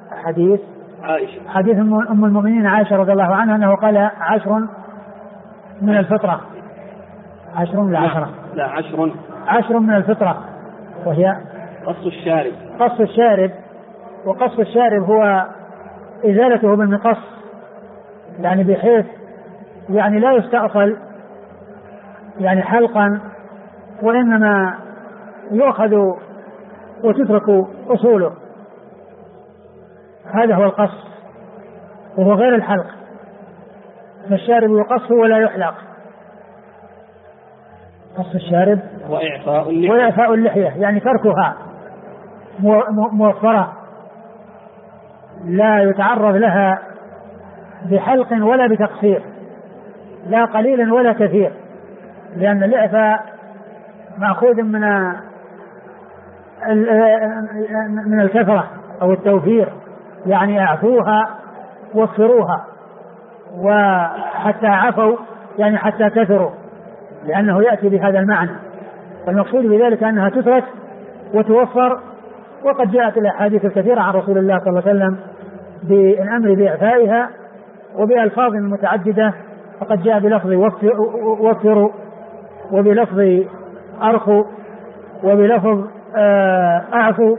حديث أم المؤمنين عائشة رضي الله عنها أنه قال 10 من الفطرة. 10 ولا 10؟
لا، 10.
10 من الفطرة، وهي
قص الشارب.
قص الشارب. وقص الشارب هو إزالته بالمقص، يعني بحيث يعني لا يستأصل يعني حلقا، وإنما يؤخذ وتترك أصوله. هذا هو القص، وهو غير الحلق. فالشارب يقص ولا يحلق. قص الشارب وإعفاء اللحية يعني تركها موفرة، لا يتعرض لها بحلق ولا بتقصير، لا قليل ولا كثير، لأن الإعفاء مأخوذ من الكثرة أو التوفير، يعني أعفوها وفروها، وحتى عفوا يعني حتى كثروا، لأنه يأتي بهذا المعنى. والمقصود بذلك أنها تترك وتوفر. وقد جاءت الأحاديث الكثيرة عن رسول الله صلى الله عليه وسلم بالأمر بإعفائها وبألفاظ متعددة، فقد جاء بلفظ وفروا، وبلفظ أرخوا، وبلفظ أعفوا،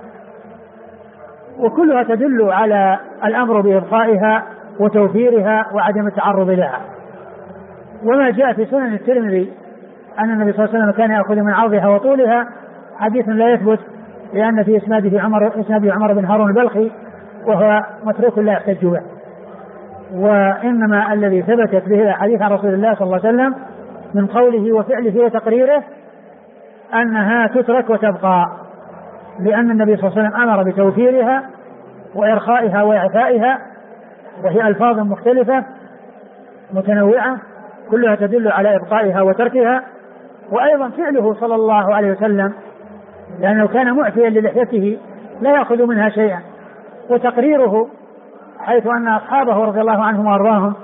وكلها تدل على الأمر بإبقائها وتوفيرها وعدم التعرض لها. وما جاء في سنن الترمذي أن النبي صلى الله عليه وسلم كان يأخذ من عرضها وطولها حديث لا يثبت، لأن في إسناده عمر بن هارون البلخي، وهو متروك لا يحتج به. وإنما الذي ثبتت به الحديث عن رسول الله صلى الله عليه وسلم من قوله وفعله وتقريره أنها تترك وتبقى، لأن النبي صلى الله عليه وسلم أمر بتوفيرها وإرخائها وإعفائها، وهي ألفاظ مختلفة متنوعة كلها تدل على إبقائها وتركها. وأيضا فعله صلى الله عليه وسلم، لأنه كان معفيا للحيته لا يأخذ منها شيئا، وتقريره حيث أن أصحابه رضي الله عنهم وأرضاهم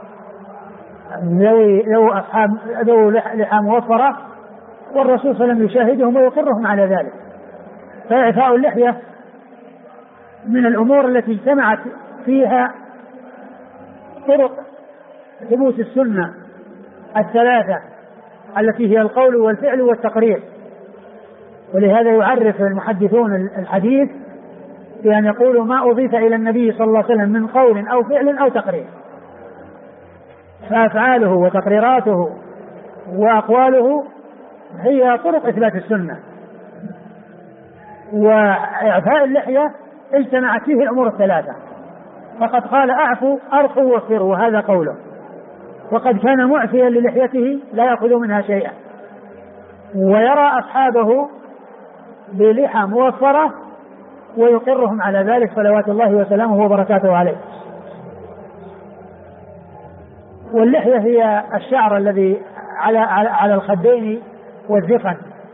ذو لحى موفرة، والرسول صلى الله عليه وسلم يشاهدهم ويقرهم على ذلك. فإعفاء اللحية من الأمور التي اجتمعت فيها طرق ثبوت السنة الثلاثة التي هي القول والفعل والتقرير. ولهذا يعرف المحدثون الحديث بأن يقولوا ما أضيف إلى النبي صلى الله عليه وسلم من قول أو فعل أو تقرير، فأفعاله وتقريراته وأقواله هي طرق إثبات السنة. وإعفاء اللحية اجتمعت فيه الأمور الثلاثة، فقد قال أعفوا أرخوا وفروا، وهذا قوله. وقد كان معفيا للحيته لا يأخذ منها شيئا، ويرى أصحابه بلحى موفرة ويقرهم على ذلك صلوات الله وسلامه وبركاته عليه. واللحية هي الشعر الذي على الخدين والذقن.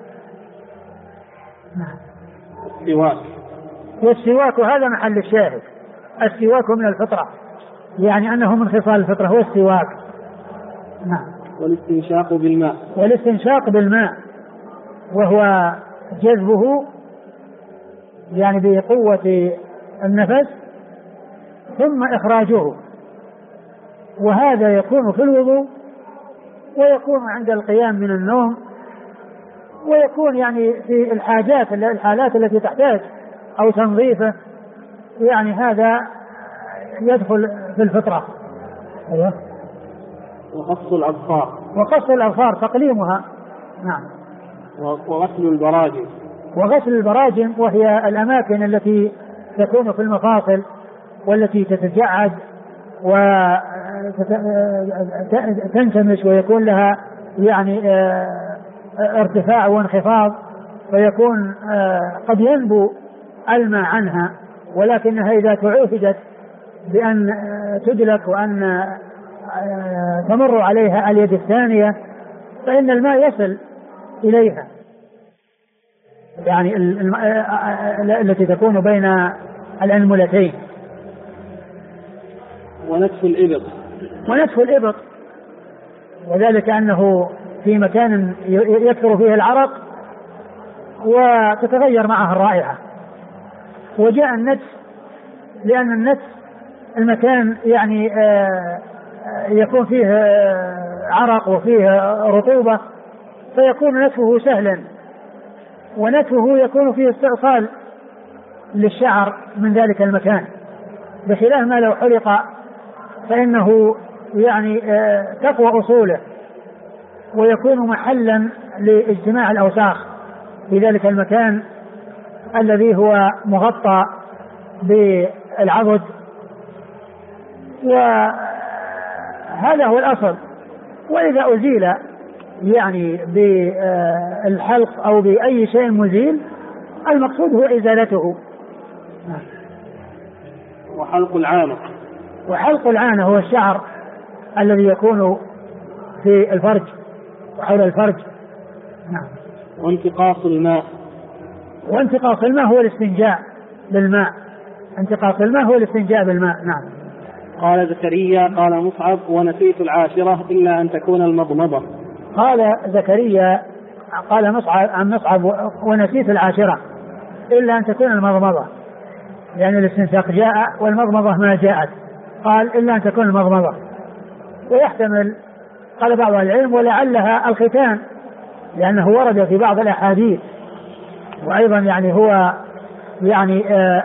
والسواك هذا محل الشاهد. السواك من الفطرة، يعني أنه من خصال الفطرة هو السواك. نعم. والاستنشاق بالماء وهو جذبه يعني بقوة النفس ثم إخراجه، وهذا يكون في الوضوء ويكون عند القيام من النوم ويكون يعني في الحالات التي تحتاج أو تنظيفه، يعني هذا يدخل في الفطرة. أيوه. وقص الأظفار تقليمها. نعم. وغسل البراجم وهي الأماكن التي تكون في المفاصل والتي تتجعد وتنكمش ويكون لها يعني ارتفاع وانخفاض، فيكون قد ينبو الماء عنها، ولكنها إذا تعوفدت بأن تدلك وأن تمر عليها اليد الثانية فإن الماء يصل إليها، يعني التي تكون بين الأنملتين. ونتف الإبط وذلك أنه في مكان يكثر فيه العرق وتتغير معه الرائحة، وجاء النتف لأن النتف المكان يعني يكون فيه عرق وفيه رطوبة فيكون نتفه سهلا، ونتفه يكون فيه استئصال للشعر من ذلك المكان، بخلاف ما لو حلق فإنه يعني تقوى أصوله ويكون محلا لاجتماع الأوساخ في ذلك المكان الذي هو مغطى بالعضد، وهذا هو الأصل. وإذا أزيل يعني بالحلق أو بأي شيء مزيل المقصود هو إزالته. وحلق العانة هو الشعر الذي يكون في الفرج وحول الفرج. نعم. وانتقاص الماء هو الاستنجاء بالماء. انتقاص الماء هو الاستنجاء بالماء. نعم.
قال زكريا قال مصعب ونسيت العاشرة إلا أن تكون المضمضة.
قال زكريا قال مصعب عن مصعب ونسيت العاشرة إلا أن تكون المضمضة، يعني الاستنشاق جاء والمضمضة ما جاءت، قال إلا أن تكون المضمضة. ويحتمل قال بعض العلم ولعلها الختان، لأنه ورد في بعض الأحاديث، وأيضا يعني هو يعني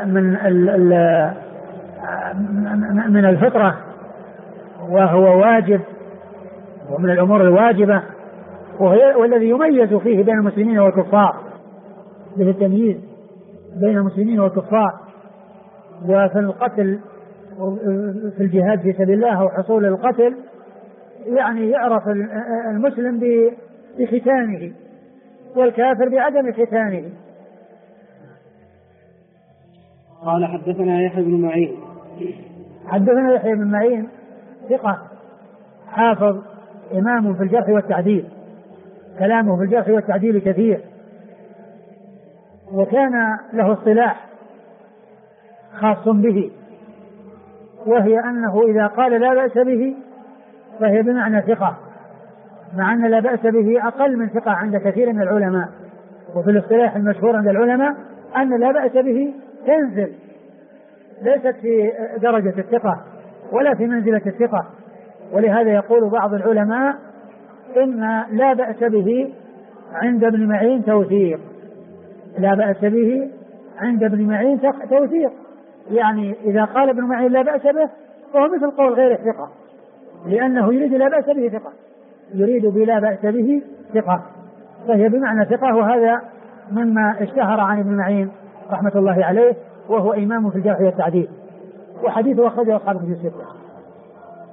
من الفطرة وهو واجب ومن الأمور الواجبة، والذي يميز فيه بين المسلمين والكفار، بالتمييز بين المسلمين والكفار. وفي القتل في الجهاد في سبيل الله وحصول القتل يعني يعرف المسلم بختانه والكافر بعدم ختانه.
قال حدثنا يحيى بن معين.
حدثنا يحيى بن معين ثقة حافظ إمام في الجرح والتعديل، كلامه في الجرح والتعديل كثير، وكان له اصطلاح خاص به، وهي أنه إذا قال لا بأس به فهي بمعنى ثقة، مع أن لا بأس به أقل من ثقة عند كثير من العلماء. وفي الاصطلاح المشهور عند العلماء أن لا بأس به تنزل، ليست في درجة الثقة ولا في منزلة الثقة. ولهذا يقول بعض العلماء إن لا بأس به عند ابن معين توثيق. لا بأس به عند ابن معين توثيق، يعني إذا قال ابن معين لا بأس به فهو مثل قول غير الثقة، لأنه يريد لا بأس به ثقة، يريد بلا بأس به ثقة، فهي بمعنى ثقة. وهذا مما اشتهر عن ابن معين رحمة الله عليه، وهو إمام في الجرح والتعديل، وحديثه أخرجه أصحاب الكتب الستة.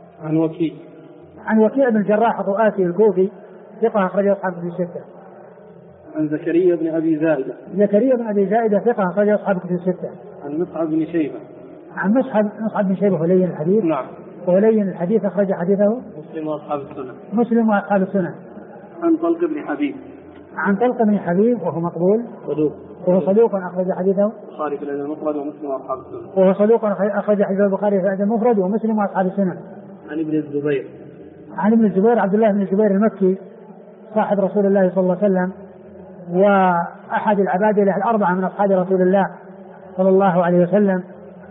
عن وكيع
بن الجراح الرؤاسي الكوفي ثقة أخرجه أصحاب الكتب الستة.
عن زكريا بن أبي زائدة.
زكريا بن أبي زائدة ثقة أخرج أصحاب كتب الستة.
عن مصعب بن شيبة.
عن مصعب بن شيبة ولين الحديث.
نعم.
ولين الحديث أخرج حديثه
مسلم وأصحاب السنة.
مسلم وأصحاب السنة.
عن طلق بن حبيب.
عن طلق بن حبيب وهو مقبول.
صدوق.
وهو صدوق أخرج حديثه
البخاري في الأدب المفرد ومسلم وأصحاب السنة.
وهو صدوق أخرج حديث البخاري في الأدب المفرد ومسلم وأصحاب السنة.
عن ابن الزبير.
عن ابن الزبير عبد الله بن الزبير المكي صاحب رسول الله صلى الله عليه وسلم وأحد العبادلة الأربعة من أصحاب رسول الله صلى الله عليه وسلم،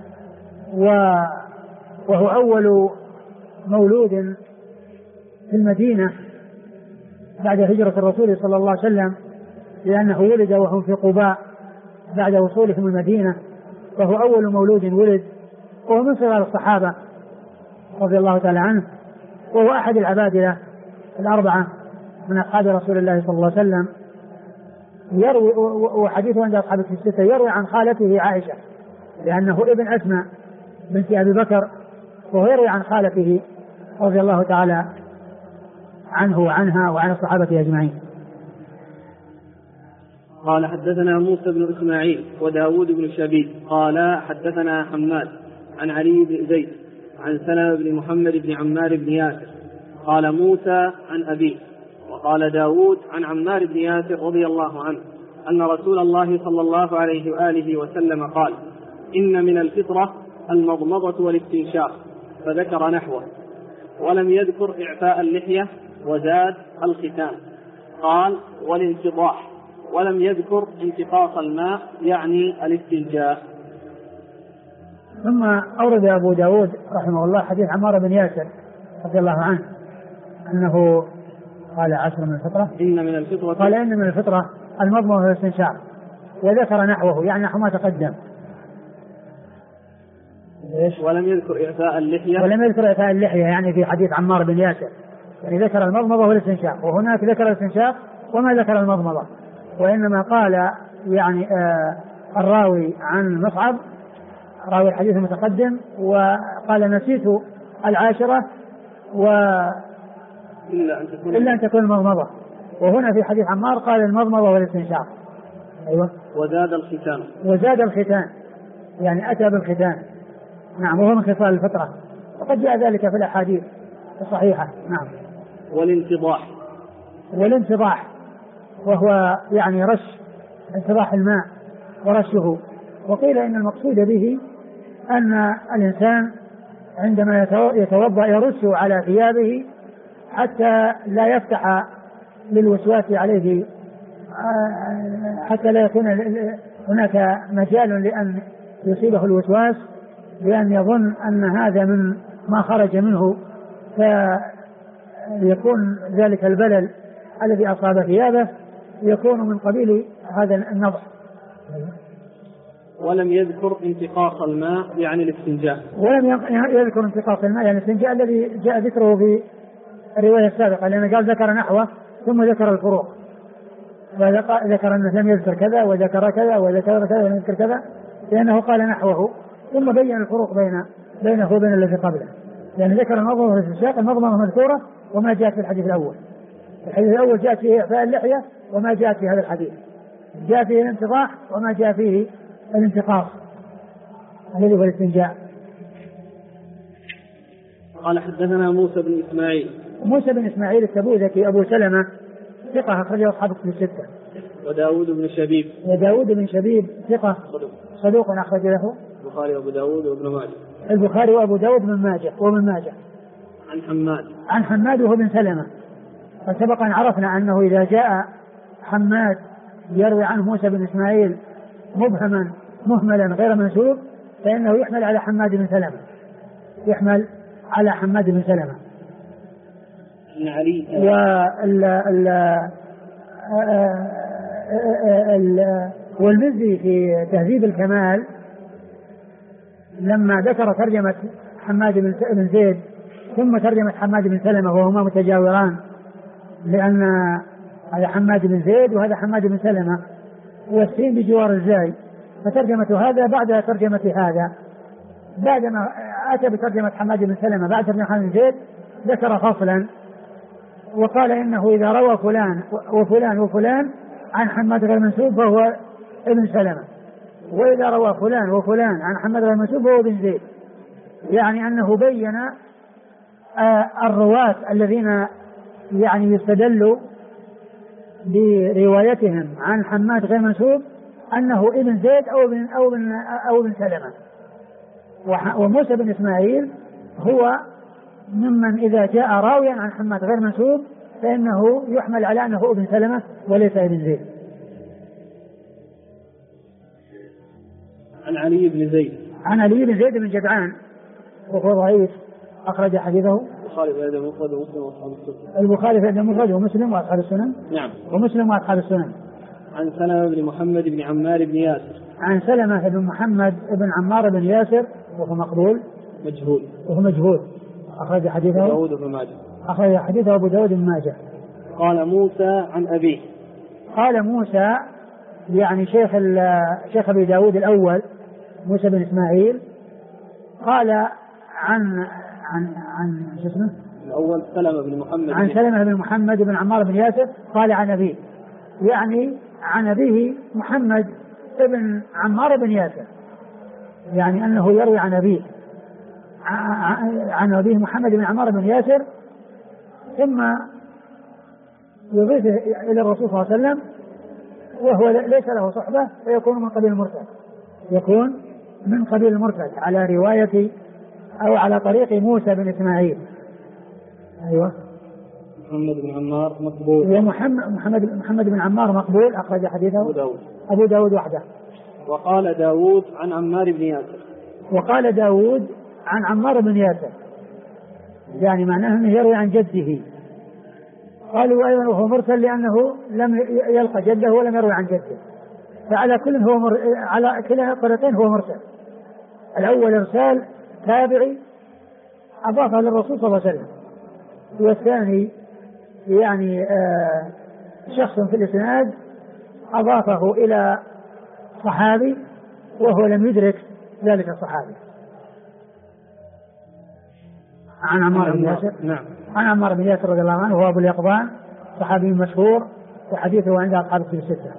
وهو أول مولود في المدينة بعد هجرة الرسول صلى الله عليه وسلم، لأنه ولد وهو في قباء بعد وصولهم المدينة، وهو أول مولود ولد، وهو من صغار الصحابة رضي الله تعالى عنه، وهو أحد العبادلة الأربعة من أصحاب رسول الله صلى الله عليه وسلم. يروي وحديثه عند أصحاب الستة يروي عن خالته عائشة لأنه ابن أسماء بنت أبي بكر، وهو يروي عن خالته رضي الله تعالى عنه وعنها وعن الصحابة أجمعين.
قال حدثنا موسى بن إسماعيل وداود بن شبيب قال حدثنا حماد عن علي بن زيد عن سلمة بن محمد بن عمار بن ياسر قال موسى عن أبيه، وقال داود عن عمار بن ياسر رضي الله عنه أن رسول الله صلى الله عليه وآله وسلم قال: إن من الفطرة المضمضة والاستنشاق، فذكر نحوه، ولم يذكر إعفاء اللحية وزاد الختان. قال: والانتضاح، ولم يذكر انتقاص الماء يعني الاستنجاء.
ثم أورد أبو داود رحمه الله حديث عمار بن ياسر رضي الله عنه أنه قال 10 من الفطرة،
إن من الفطرة،
قال إن من الفطرة المضمضة والاستنشاق، وذكر نحوه يعني نحو ما تقدم.
ولم يذكر إعفاء اللحية،
ولم يذكر إعفاء اللحية يعني في حديث عمار بن ياسر، يعني ذكر المضمضة والاستنشاق، وهناك ذكر الاستنشاق وما ذكر المضمضة، وإنما قال يعني الراوي عن مصعب راوي الحديث المتقدم وقال نسيت العاشرة إلا أن تكون المضمضة، وهنا في حديث عمار قال المضمضة والاستنشاق. أيوة. وزاد الختان يعني أتى بالختان. نعم، وهو من خصال الفطرة، وقد جاء ذلك في الأحاديث الصحيحة. نعم. والانتضاح وهو يعني رش انتضاح الماء ورشه، وقيل إن المقصود به أن الإنسان عندما يتوضأ يرش على ثيابه حتى لا يفتح للوسواس عليه، حتى لا يكون هناك مجال لأن يصيبه الوسواس بأن يظن أن هذا من ما خرج منه، فيكون ذلك البلل الذي أصاب ثيابه يكون من قبيل هذا النضح.
ولم يذكر انتقاص الماء يعني الاستنجاء.
ولم يذكر انتقاص الماء يعني الاستنجاء الذي جاء ذكره في الرواية السابقة، لأنه قال ذكر نحوه ثم ذكر الفروق، وذكر أنه لم يذكر كذا وذكر كذا وذكر كذا ولم يذكر كذا، لأنه قال نحوه ثم بين الفروق بينه وبين الذي قبله، لأن ذكر المضمضة والاستنشاق. المضمضة مذكورة وما جاءت في الحديث الأول. الحديث الأول جاءت فيه إعفاء اللحية وما جاءت في هذا الحديث، جاء فيه الانتضاح وما جاء فيه الانتقاص الذي هو الاستنجاء.
قال حدثنا موسى بن إسماعيل
التبوذكي أبو سلمة ثقة أخرجه أصحاب الكتب الستة.
وداود بن شبيب ثقة
صدوق أخرج له
البخاري وأبو داود وابن ماجه.
البخاري وأبو داود وابن ماجه. عن حماد وهو بن سلمة. فسبق أن عرفنا أنه إذا جاء حماد يروي عنه موسى بن إسماعيل مهملا غير منسوب فإنه يحمل على حماد بن سلمة. والمزي في تهذيب الكمال لما ذكر ترجمة حماد بن زيد ثم ترجمة حماد بن سلمة وهما متجاوران، لأن هذا حماد بن زيد وهذا حماد بن سلمة والسين بجوار الزاي، فترجمة هذا بعد ترجمة هذا. بعدما أتى بترجمة حماد بن سلمة بعد ترجمة حماد بن زيد ذكر فصلا وقال إنه إذا روى فلان وفلان وفلان عن حماد غير منسوب فهو ابن سلمة، وإذا روى فلان وفلان عن حماد غير منسوب فهو ابن زيد. يعني أنه بين الرواة الذين يعني يستدل بروايتهم عن حماد غير منسوب أنه ابن زيد أو ابن سلمة. وموسى بن إسماعيل هو ممن إذا جاء راويا عن حماد غير منسوب فإنه يحمل على أنه ابن سلمة وليس ابن زيد.
عن علي بن زيد،
عن علي بن زيد بن جدعان وهو ضعيف أخرج حديثه
البخاري في هذا المفرد ومسلم وأصحاب السنن.
البخاري في هذا المفرد ومسلم وأصحاب السنن.
نعم.
ومسلم وأصحاب السنن.
عن سلمة بن محمد بن عمار بن ياسر.
عن سلمة بن محمد بن عمار بن ياسر وهو مقبول مجهول أخرج حديثه
أبو داود بن ماجه.
أخرج حديثه أبو داود بن ماجه.
قال موسى عن أبيه.
قال موسى يعني شيخ أبي داود الأول موسى بن إسماعيل قال عن شو اسمه
الأول سلمة بن محمد
عن سلمة بن محمد بن عمار بن ياسر قال عن أبيه، يعني عن أبيه محمد بن عمار بن ياسر، يعني أنه يروي عن أبيه محمد بن عمار بن ياسر ثم يضيفه إلى الرسول صلى الله عليه وسلم وهو ليس له صحبة فيكون من قبيل المرسل، يكون من قبيل المرسل على رواية أو على طريق موسى بن إسماعيل. أيوة.
محمد بن عمار مقبول.
محمد بن عمار مقبول أخرج حديثه أبو داود وحده.
وقال داود عن عمار بن ياسر.
وقال داود عن عمار بن ياسر يعني معناه أنه يروي عن جده. قالوا أيضا وهو مرسل لأنه لم يلقى جده ولم يروي عن جده، فعلى كل على كلا الطريقين هو مرسل. الأول إرسال تابعي أضافه للرسول صلى الله عليه وسلم، والثاني يعني شخص في الإسناد أضافه إلى صحابي وهو لم يدرك ذلك الصحابي. عن عمار بن ياسر.
نعم.
عن عمار بن ياسر رضي الله عنه وهو أبو اليقظان صحابي مشهور وحديثه عند أصحاب الكتب الستة.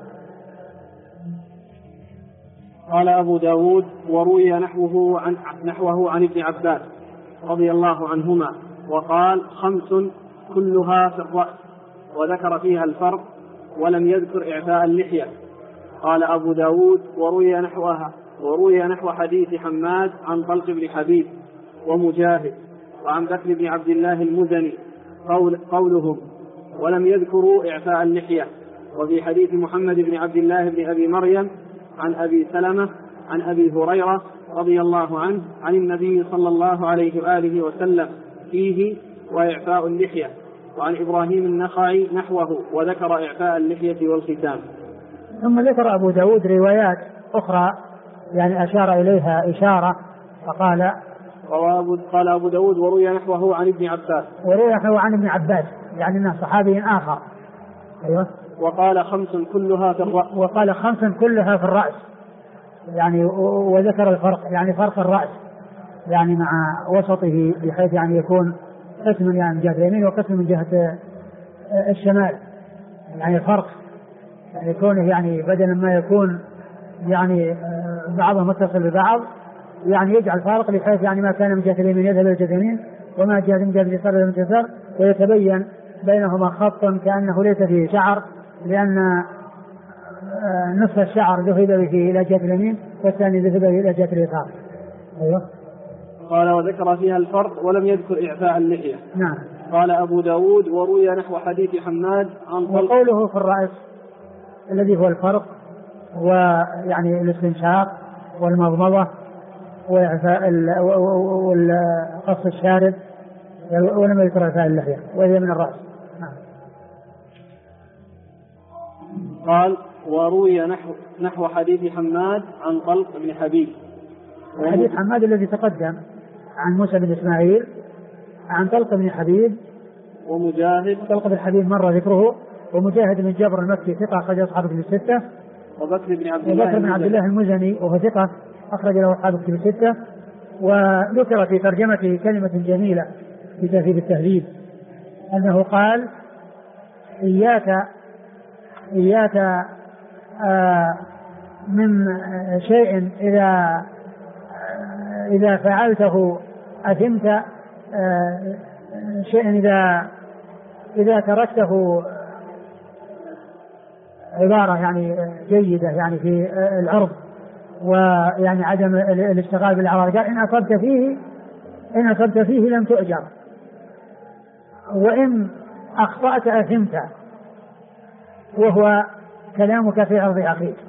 قال أبو داود وروي نحوه عن ابن عباس رضي الله عنهما وقال 5 كلها في الرأس وذكر فيها الفرق ولم يذكر إعفاء اللحية. قال أبو داود وروي نحو حديث حماد عن طلق بن حبيب ومجاهد وعن بكر بن عبد الله المزني قولهم ولم يذكروا إعفاء اللحية. وفي حديث محمد بن عبد الله بن أبي مريم عن أبي سلمة عن أبي هريرة رضي الله عنه عن النبي صلى الله عليه وآله وسلم فيه وإعفاء اللحية. وعن إبراهيم النخعي نحوه وذكر إعفاء اللحية والختام.
ثم ذكر أبو داود روايات أخرى يعني أشار إليها إشارة فقال
قال أبو داود وروي نحوه عن ابن عباس.
وروي نحوه عن ابن عباس يعني أنه صحابي آخر. أيوة.
وقال 5 كلها في الرأس.
وقال 5 كلها في الرأس يعني وذكر الفرق يعني فرق الرأس يعني مع وسطه بحيث يعني يكون قسم يعني من جهة اليمين وقسم من جهة الشمال يعني الفرق يعني يكون يعني بدلا ما يكون يعني بعضهم متصل ببعض يعني يجعل فارق بحيث يعني ما كان من جهة اليمين يذهب إلى جهة اليمين وما جاء من جهة اليسار إلى جهة اليسار ويتبين بينهما خط كأنه ليس فيه شعر لأن نصف الشعر ذهب به إلى جهة اليمين والثاني ذهب به إلى جهة اليسار. أيوة.
قال وذكر فيها الفرق ولم يذكر إعفاء اللحية.
نعم.
قال أبو داود وروي نحو حديث حماد عن
وقوله في الرأس الذي هو الفرق ويعني الاستنشاق والمضمضة وإعفاء وقص الشارب ولم يذكر إعفاء اللحية وهي من الرأس. نعم.
قال وروي نحو حديث حماد عن طلق بن حبيب.
حديث حماد الذي تقدم عن موسى بن إسماعيل عن طلق بن حبيب
ومجاهد.
طلق بن حبيب مر ذكره ومجاهد بن جبر المكي ثقة أخرج أصحاب الكتب الستة.
وبكر بن
عبد الله المزني وهو ثقة أخرج له أصحاب الكتب الستة. وذكر في ترجمته كلمة جميلة في تهذيب التهذيب أنه قال إياك إياك من شيء إذا فعلته أثمت، شيء إذا تركته، عبارة يعني جيدة يعني في العرض، ويعني عدم الاشتغال بالأعراض. قال إن أصبت فيه لم تؤجر، وإن أخطأت أثمت، وهو كلامك في عرض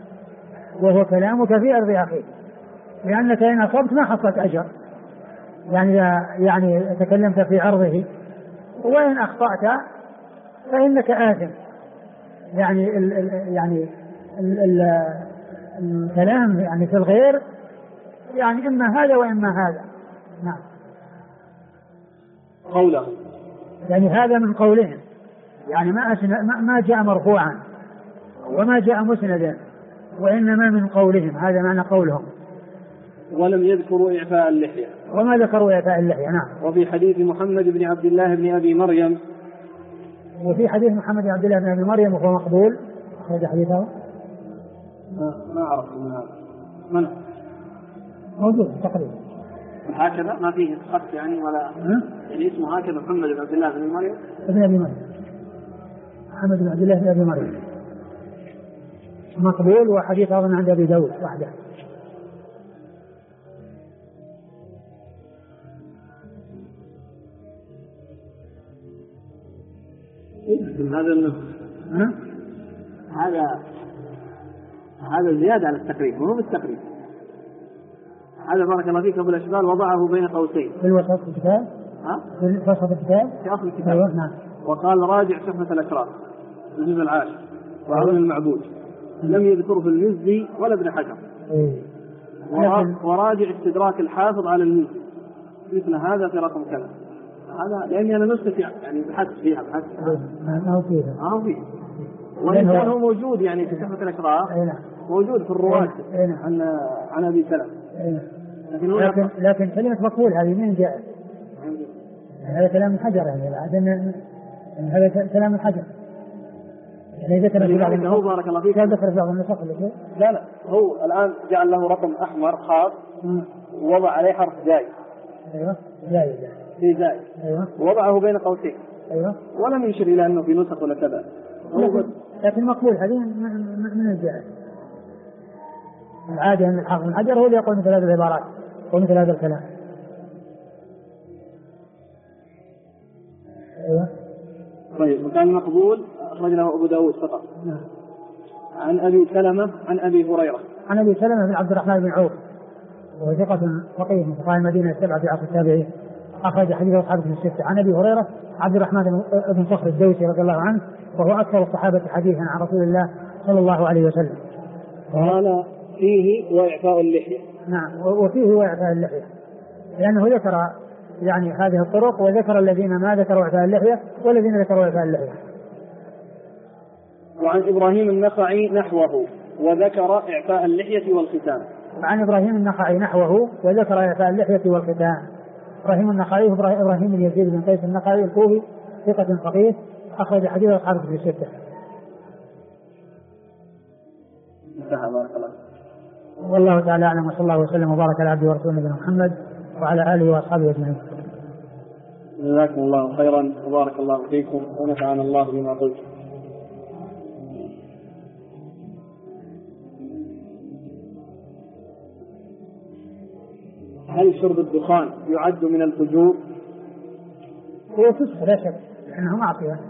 أخيك، لأنك إن أصبت ما حصلت أجر، يعني تكلمت في عرضه، وإن أخطأت فإنك آثم. يعني الكلام يعني في الغير يعني إما هذا وإما هذا. نعم.
قوله
يعني هذا من قولهم، يعني ما جاء مرفوعا وما جاء مسندا، وإنما من قولهم، هذا معنى قولهم.
ولم يذكروا إعفاء اللحية،
وما ذكروا إعفاء اللحية. نعم.
وفي حديث محمد بن عبد الله بن أبي مريم،
وفي حديث محمد بن عبد الله بن أبي مريم وهو مقبول، هذا حديثه
ما أعرف من هذا، من
موجود تقريبا
هكذا، ما فيه خط يعني ولا يعني اسمه هكذا محمد بن عبد الله بن مريم
ابن أبي مريم، محمد بن عبد الله بن أبي مريم مقبول، وحديث أيضا عند أبي داود وحده.
هذا زيادة على التقريب، وهو بالتقريب. هذا بارك الله فيك أبو الأشبال وضعه بين قوسين
في الوسط الكتاب، في وسط الكتاب،
في أصل الكتاب.
نعم.
وقال راجع تحفة الأشراف الجزء العاشر وعون المعبود، لم يذكره في المزي ولا ابن حجر. وراجع استدراك الحافظ على المزي مثل هذا في رقم كذا، هذا لأني أنا نسخت يعني بحث فيها
ما هو فيه
وإن كان هو موجود يعني في تحفة الأشراف، موجود في الرواة عن أبي سلمة،
لكن كلمة مقبول هذه من جاء؟ هذا كلام الحجر، يعني هذا كلام الحجر. يعني ذكر
هو بارك الله فيك
ذكر بعض النسخ.
لا هو الآن جعل له رقم أحمر خاص ووضع عليه حرف زاي.
أيوة زاي.
أيوة. ووضعه بين قوسين.
أيوة.
ولم يشر إلى أنه في نسخ ولا كذا.
لكن مقبول هذه من الجاهل. العادة أن الحافظ بن حجر هو اللي يقول مثل هذه العبارات ومثل هذا الكلام. أيوة.
طيب، وكان مقبول أخرج له أبو داود فقط. عن أبي سلمة عن أبي هريرة.
عن أبي سلمة بن عبد الرحمن بن عوف، وهو ثقة فقيه من فقهاء المدينة السبعة في عصر التابعين، أخرج حديث أصحابه في الستة. عن أبي هريرة عبد الرحمن بن صخر الدوسي رضي الله عنه، وهو أكثر الصحابة حديثا عن رسول الله صلى الله عليه وسلم.
قال فيه وإعفاء اللحية.
نعم، وفيه وإعفاء اللحية، لأنه ذكر يعني هذه الطرق، وذكر الذين ما ذكروا إعفاء اللحية والذين ذكروا إعفاء اللحية.
وعن إبراهيم النخعي نحوه وذكر إعفاء اللحية والختان.
وعن إبراهيم النخعي نحوه وذكر إعفاء اللحية والختان. إبراهيم النخعي إبراهيم بن يزيد بن قيس النخعي الكوفي ثقة فقيه، أخرج حديث أصحابه في الستة.
بارك الله.
والله تعالى أعلم، وصلى الله وسلم وبارك على عبده ورسوله نبينا محمد وعلى آله وأصحابه أجمعين.
جزاكم الله خيرا وبارك الله فيكم ونفعنا الله بما قلت. هل شرب الدخان يعد من الفجور؟
هو فسق لا شك، لأنه معصية.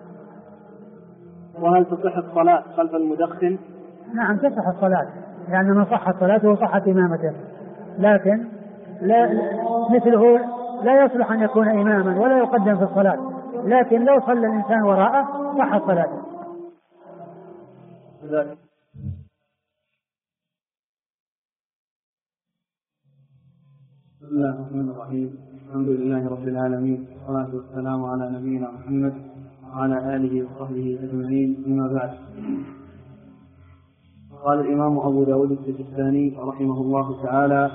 وهل تصح الصلاة خلف المدخن؟
نعم تصح الصلاة، لأن من صحت صلاته وصحت إمامته، لكن مثله لا يصلح أن يكون إماما ولا يقدم في الصلاة، لكن لو صلى الإنسان وراءه صحت صلاته.
بسم الله الرحمن الرحيم، الحمد لله رب العالمين، والصلاة والسلام على نبينا محمد وعلى آله وصحبه أجمعين، أما بعد. قال الإمام أبو داود السجستاني رحمه الله تعالى: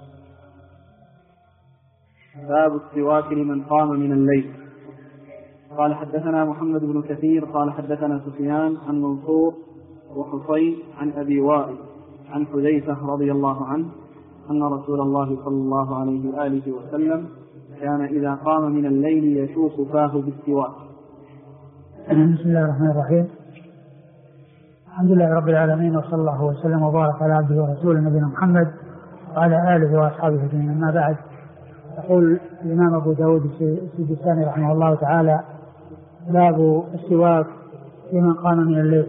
باب السواك لمن قام من الليل. قال حدثنا محمد بن كثير قال حدثنا سفيان عن منصور وحصين عن أبي وائل عن حذيفة رضي الله عنه أن رسول الله صلى الله عليه وآله وسلم كان إذا قام من الليل يشوف فاه بالسواك.
بسم الله الرحمن الرحيم. الحمد لله رب العالمين، وصلى الله وسلم وبارك على عبده ورسوله نبينا محمد وعلى آله وأصحابه أجمعين. أما بعد، يقول الإمام أبو داود السجستاني رحمه الله تعالى: باب السواك لمن قام من الليل،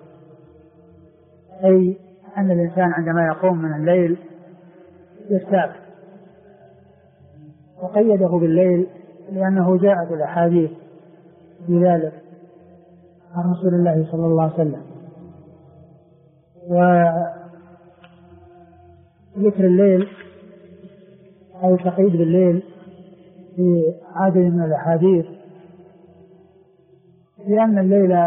أي أن الإنسان عندما يقوم من الليل يستاك، وقيده بالليل لأنه جاءت الأحاديث بذلك عن رسول الله صلى الله عليه وسلم. وذكر الليل أو التقييد بالليل في عدد من الأحاديث، لأن الليل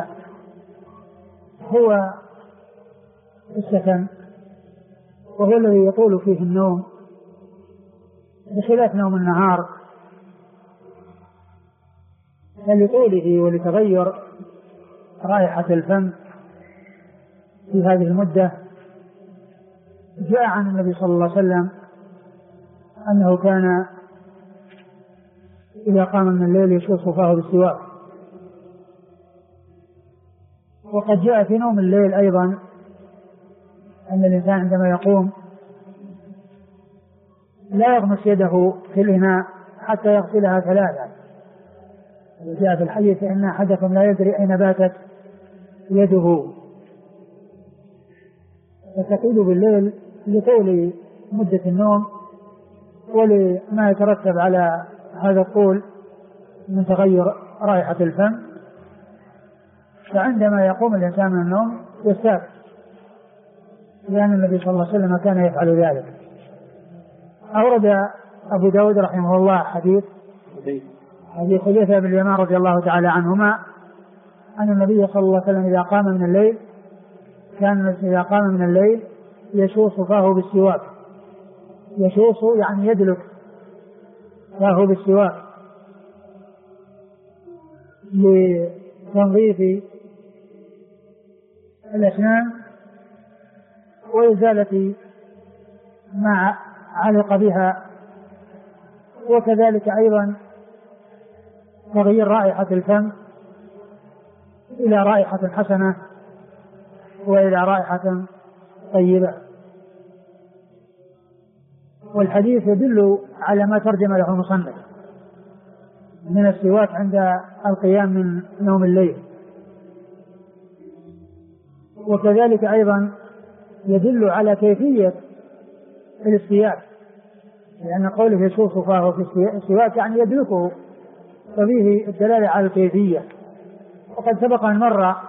هو السكن، وهو الذي يطول فيه النوم بخلاف نوم النهار، لطوله ولتغير رائحة الفم في هذه المدة. جاء عن النبي صلى الله عليه وسلم أنه كان إذا قام من الليل يشوف فاه بالسواك. وقد جاء في نوم الليل أيضا أن الإنسان عندما يقوم لا يغمس يده في الإناء حتى يغسلها ثلاثة. وجاء في الحديث إن أحدكم لا يدري أين باتت يده. فتقيد بالليل لطول مدة النوم ولما يترتب على هذا الطول من تغير رائحة الفم. فعندما يقوم الإنسان من النوم يستاك، لأن النبي صلى الله عليه وسلم كان يفعل ذلك. أورد أبو داود رحمه الله حديث حذيفة بن اليمان رضي الله تعالى عنهما أن النبي صلى الله عليه وسلم إذا قام من الليل كان إذا قام من الليل يشوص فاه بالسواك. يشوص يعني يدلك فاه بالسواك لتنظيف الأسنان وإزالة ما علق بها، وكذلك أيضا تغيير رائحة الفم إلى رائحة حسنة وإلى رائحة طيبة. والحديث يدل على ما ترجم له المصنف من السواك عند القيام من نوم الليل، وكذلك أيضا يدل على كيفية الاستياك، لأن قوله يشوف فاه في السواك يعني يدلكه، ففيه الدلالة على الكيفية. وقد سبق أن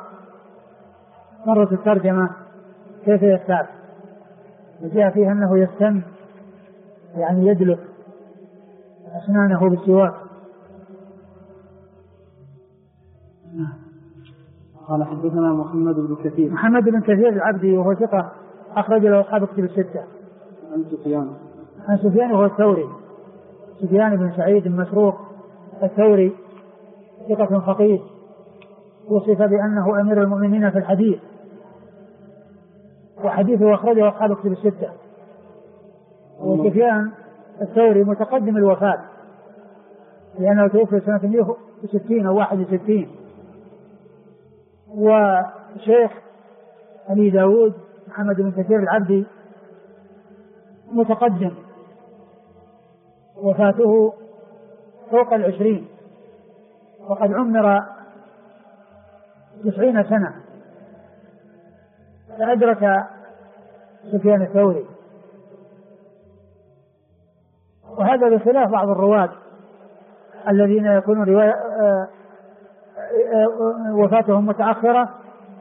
مرت الترجمة كيف يستاك، وجاء فيها أنه يستن يعني يدلك أسنانه بالسواك.
قال حدثنا محمد بن
كثير العبدي وهو ثقة أخرج له أصحاب كتب الستة. عن سفيان وهو الثوري، سفيان بن سعيد المسروق الثوري ثقة فقيه، وصف بأنه أمير المؤمنين في الحديث، وحديثه أخرجه أصحاب كتب الستة. وسفيان الثوري متقدم الوفاة لأنه توفي سنة 160 أو 61. وشيخ أبي داود محمد بن كثير العبدي متقدم، وفاته فوق 20، وقد عمر 90 سنة فأدرك سفيان الثوري. وهذا بخلاف بعض الرواة الذين يكون وفاتهم متأخرة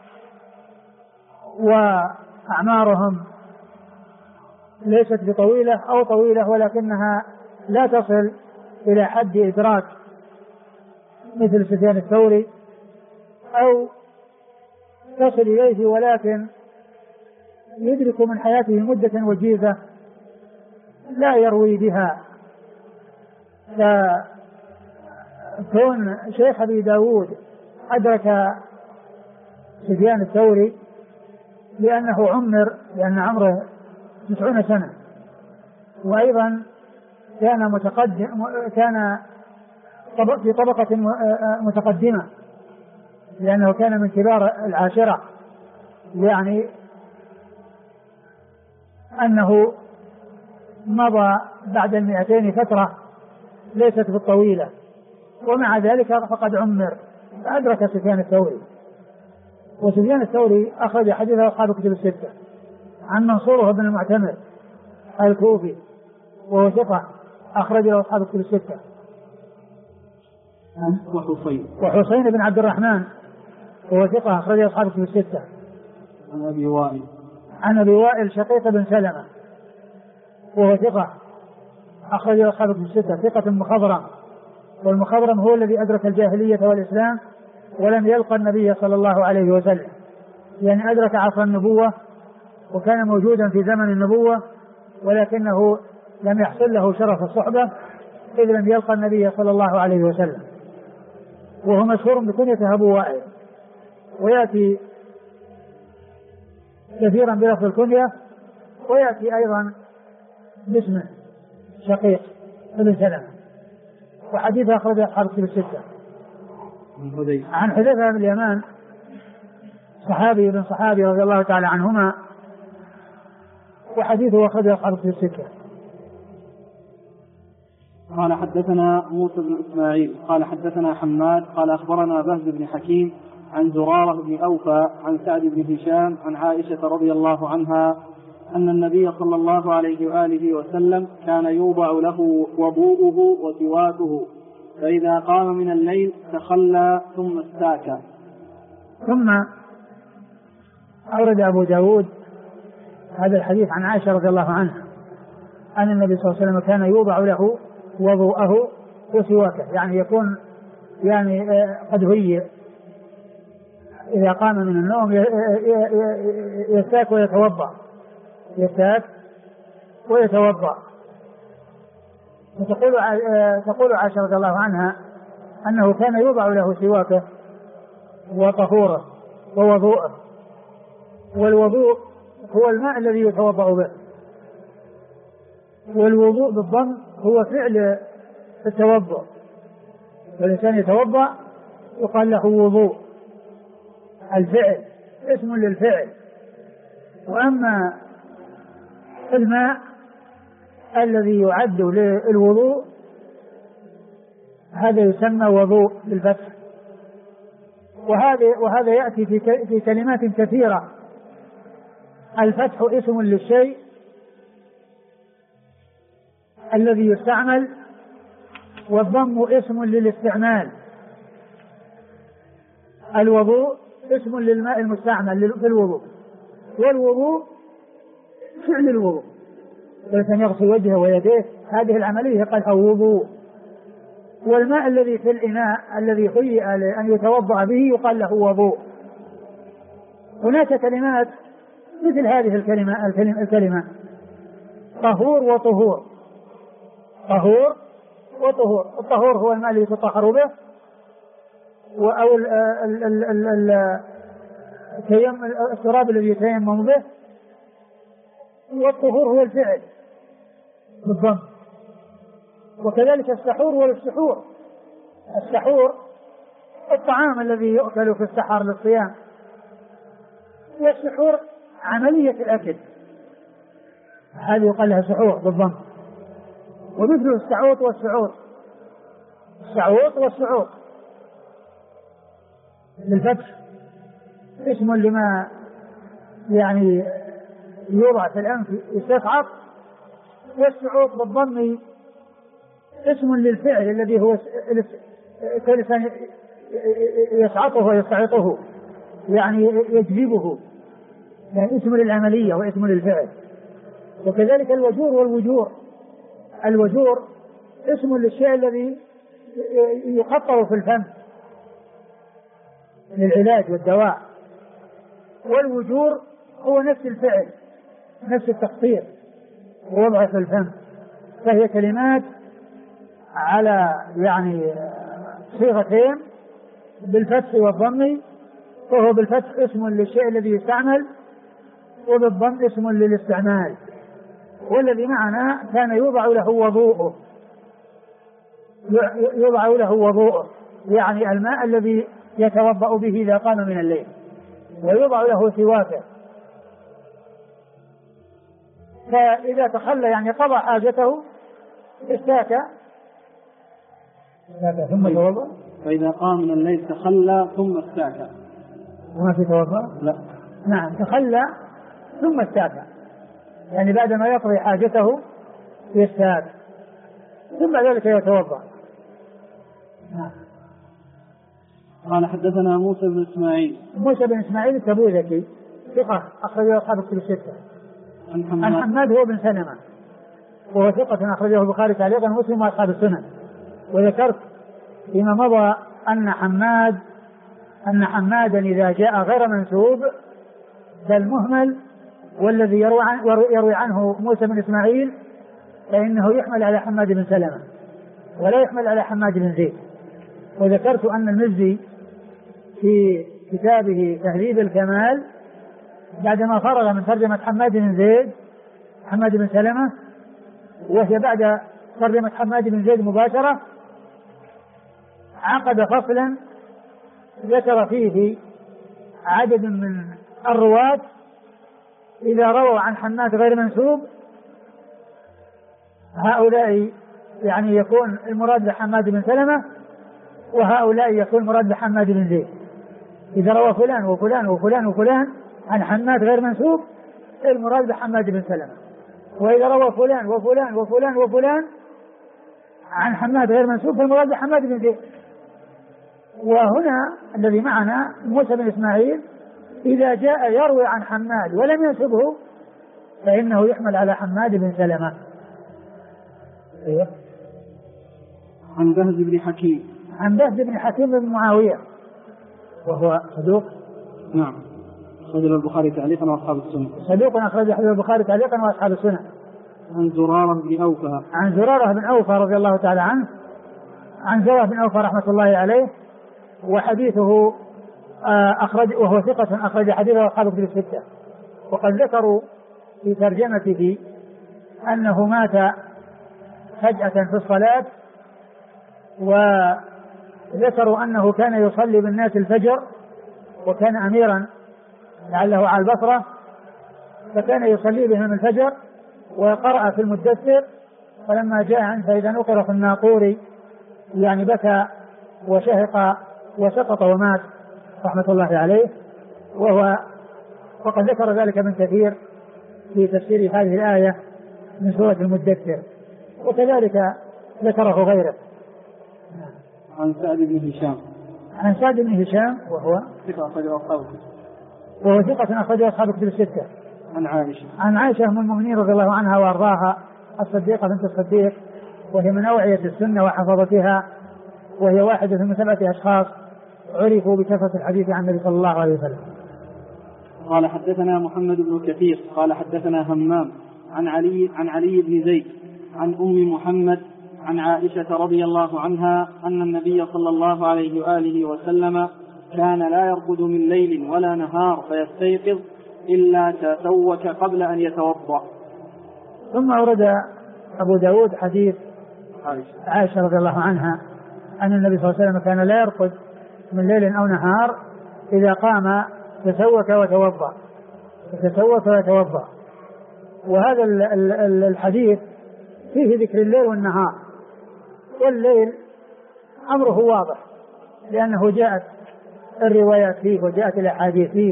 وأعمارهم ليست بطويلة أو طويلة ولكنها لا تصل إلى حد إدراك مثل سفيان الثوري، أو تصل إليه ولكن يدرك من حياته مدة وجيزة لا يروي بها. كون شيخ أبي داود أدرك سفيان الثوري لأنه لأن عمره 90 سنة، وأيضا كان كان في طبقة متقدمة لأنه كان من كبار العاشرة، يعني أنه مضى بعد 200 فترة ليست بالطويلة، ومع ذلك فقد عمر فأدرك سفيان الثوري. وسفيان الثوري أخرج حديثه أصحاب كتب الستة عن منصور بن المعتمر الكوفي وهو ثقة أخرج له أصحاب كتب الستة. وحسين بن عبد الرحمن وهو ثقة أخرج له أصحاب كتب الستة. عن أبي وائل شقيق بن سلمة وهو ثقة أخرج له أصحاب كتب الستة، ثقة مخضرم، والمخضرم هو الذي أدرك الجاهلية والإسلام ولم يلقى النبي صلى الله عليه وسلم، يعني أدرك عصر النبوة وكان موجودا في زمن النبوة، ولكنه لم يحصل له شرف الصحبة إذ لم يلقى النبي صلى الله عليه وسلم. وهو مشهور بكنيته أبو وائل، ويأتي كثيرا بلفظ الكنية، ويأتي أيضا باسمه شقيق بن سلمة. وحديث أخرج أصحاب كتب الستة. عن حذيفة بن اليمان صحابي بن صحابي رضي الله تعالى عنهما، وحديثه أخرج أصحاب كتب الستة.
قال حدثنا موسى بن إسماعيل قال حدثنا حماد قال أخبرنا بهز بن حكيم عن زرارة بن أوفى عن سعد بن هشام عن عائشة رضي الله عنها أن النبي صلى الله عليه وآله وسلم كان يوضع له وضوءه وسواكه، فإذا قام من الليل تخلى ثم استاكى.
ثم أورد أبو داود هذا الحديث عن عائشة رضي الله عنها أن النبي صلى الله عليه وسلم كان يوضع له وضوءه وسواكه، يعني يكون قد هيئ إذا قام من النوم يستاك ويتوضأ. تقول عائشة رضي الله عنها أنه كان يوضع له سواكه وطهوره ووضوءه، والوضوء هو الماء الذي يتوضأ به، والوضوء بالضم هو فعل التوضؤ، والإنسان يتوضأ يقال له وضوء، الفعل اسم للفعل. وأما الماء الذي يعد للوضوء هذا يسمى وضوء بالفتح، وهذا يأتي في كلمات كثيرة. الفتح اسم للشيء الذي يستعمل، والضم اسم للاستعمال. الوضوء اسم للماء المستعمل في الوضوء، والوضوء فعل الوضوء، الإنسان يغسل وجهه ويديه، هذه العملية قالها وضوء. والماء الذي في الإناء الذي هيئ لأن يتوضأ به يقال له وضوء. هناك كلمات مثل هذه الكلمة طهور وطهور. طهور وطهور، الطهور هو الماء الذي يتطهر به، أو التراب الذي يتيمم به، والطهور هو الفعل بالضم. وكذلك السحور والسحور. السحور الطعام الذي يؤكل في السحر للصيام، والسحور عملية الأكل، هذه يقال لها سحور بالضم. ومثل السعوط والسعوط، السعوط والسعوط بالفتح اسم لما يوضع في الأنف يستسعط، والسعوط بالضم اسم للفعل الذي هو كالإنسان يسعطه ويستعطه، يجذبه، اسم للعملية واسم للفعل. وكذلك الوجور والوجور. الوجور اسم للشيء الذي يقطر في الفم للعلاج والدواء، والوجور هو نفس الفعل، نفس التقطير ووضعه في الفم. فهي كلمات على صيغتين بالفتح والضم، وهو بالفتح اسم للشيء الذي يستعمل، وبالضم اسم للاستعمال. والذي معنا كان يوضع له وضوءه، يوضع له وضوءه يعني الماء الذي يتوضأ به إذا قام من الليل، ويوضع له سواكه، فإذا تخلى يعني قضى حاجته استاك ثم توضأ.
فإذا قام من الليل تخلى ثم استاك.
وما في توضأ؟
لا.
نعم، تخلى ثم استاك، يعني بعدما يقضي حاجته يستاك ثم بعد ذلك يتوضأ. نعم.
قال حدثنا موسى بن إسماعيل.
موسى بن إسماعيل التبوذكي ثقة أخرجه أصحاب الكتب الستة. عن حماد هو بن سلمة وهو ثقة أخرجه البخاري تعليقا ومسلم وأصحاب السنن. وذكرت فيما مضى أن حمادا إذا جاء غير منسوب فالمهمل والذي يروي عنه موسى بن إسماعيل فإنه يحمل على حماد بن سلمة ولا يحمل على حماد بن زيد. وذكرت أن المزي في كتابه تهذيب الكمال بعدما فرغ من ترجمة حماد بن سلمة وهي بعد ترجمة حماد بن زيد مباشرة عقد فصلا ذكر فيه عدد من الرواة إذا رووا عن حماد غير منسوب هؤلاء يعني يكون المراد بحماد بن سلمة وهؤلاء يكون المراد بحماد بن زيد. إذا روى فلان وفلان وفلان وفلان عن حماد غير منسوب المراد بحماد بن سلمة، وإذا روى فلان وفلان وفلان وفلان عن حماد غير منسوب فالمراد بحماد بن زيد. وهنا الذي معنا موسى بن إسماعيل إذا جاء يروي عن حماد ولم ينسبه فإنه يحمل على حماد بن سلمة.
عن بهز بن حكيم.
عن بهز بن حكيم بن معاوية وهو صدوق.
نعم، أخرجه البخاري تعليقا وأصحاب السنن.
صدوق أخرجه البخاري تعليقا وأصحاب السنن.
عن زرارة بن أوفى.
عن زرارة بن أوفى رضي الله تعالى عنه. عن زرارة بن أوفى رحمة الله عليه وحديثه وهو ثقة أخرج حديثه أصحاب الكتب الستة. وقد ذكروا في ترجمته أنه مات فجأة في الصلاة، وذكروا أنه كان يصلي بالناس الفجر وكان أميرا لعله على البصرة فكان يصلي بهم الفجر وقرأ في المدثر فلما جاء عنه فإذا نقر في الناقور يعني بكى وشهق وسقط ومات رحمة الله عليه. وقد ذكر ذلك ابن كثير في تفسير هذه الآية من سورة المدثر وكذلك ذكره غيره.
عن سعد بن هشام.
عن سعد بن هشام وهو ثقة أخرجه أصحاب الكتب الستة. عن عائشة أم المؤمنين رضي الله عنها وأرضاها الصديقة بنت الصديق وهي من أوعية السنة وحفظتها وهي واحدة من 7 أشخاص عرفوا بكثرة الحديث عن النبي صلى الله عليه وسلم.
قال حدثنا محمد بن كثير قال حدثنا همام عن علي بن زيد عن أم محمد عن عائشة رضي الله عنها أن النبي صلى الله عليه وآله وسلم كان لا يرقد من ليل ولا نهار فيستيقظ إلا تسوك قبل أن يتوضأ.
ثم أورد أبو داود حديث عائشة رضي الله عنها أن النبي صلى الله عليه وسلم كان لا يرقد من ليل أو نهار إذا قام تسوك وتوضأ. وهذا الحديث فيه ذكر الليل والنهار، والليل أمره واضح لأنه جاءت الروايات فيه وجاءت الأحاديث فيه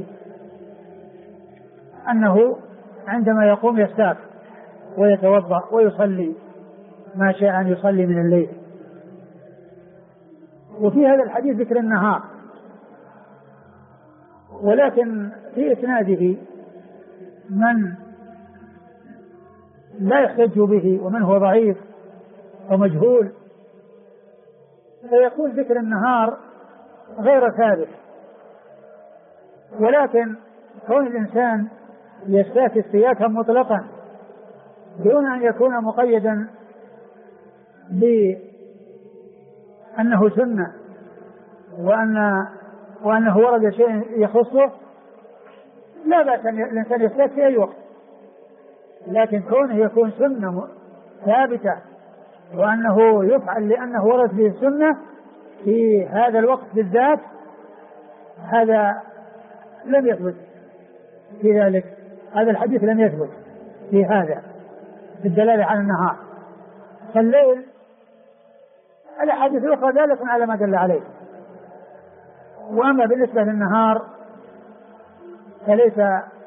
أنه عندما يقوم يستاك ويتوضأ ويصلي ما شاء أن يصلي من الليل. وفي هذا الحديث ذكر النهار، ولكن في إسناده من لا يحتج به ومن هو ضعيف ومجهول فيكون ذكر النهار غير ثابت. ولكن كون الإنسان يستاك استياكا مطلقا دون أن يكون مقيدا بأنه سنة وأنه ورد شيء يخصه لا بأس أن الإنسان يستاك في أي وقت، لكن كونه يكون سنة ثابتة وأنه يفعل لأنه ورد فيه السنة في هذا الوقت بالذات، هذا لم يثبت في ذلك، هذا الحديث لم يثبت في هذا في الدلالة على النهار. فالليل الأحاديث الأخرى دالة على ما دل عليه. وأما بالنسبة للنهار فليس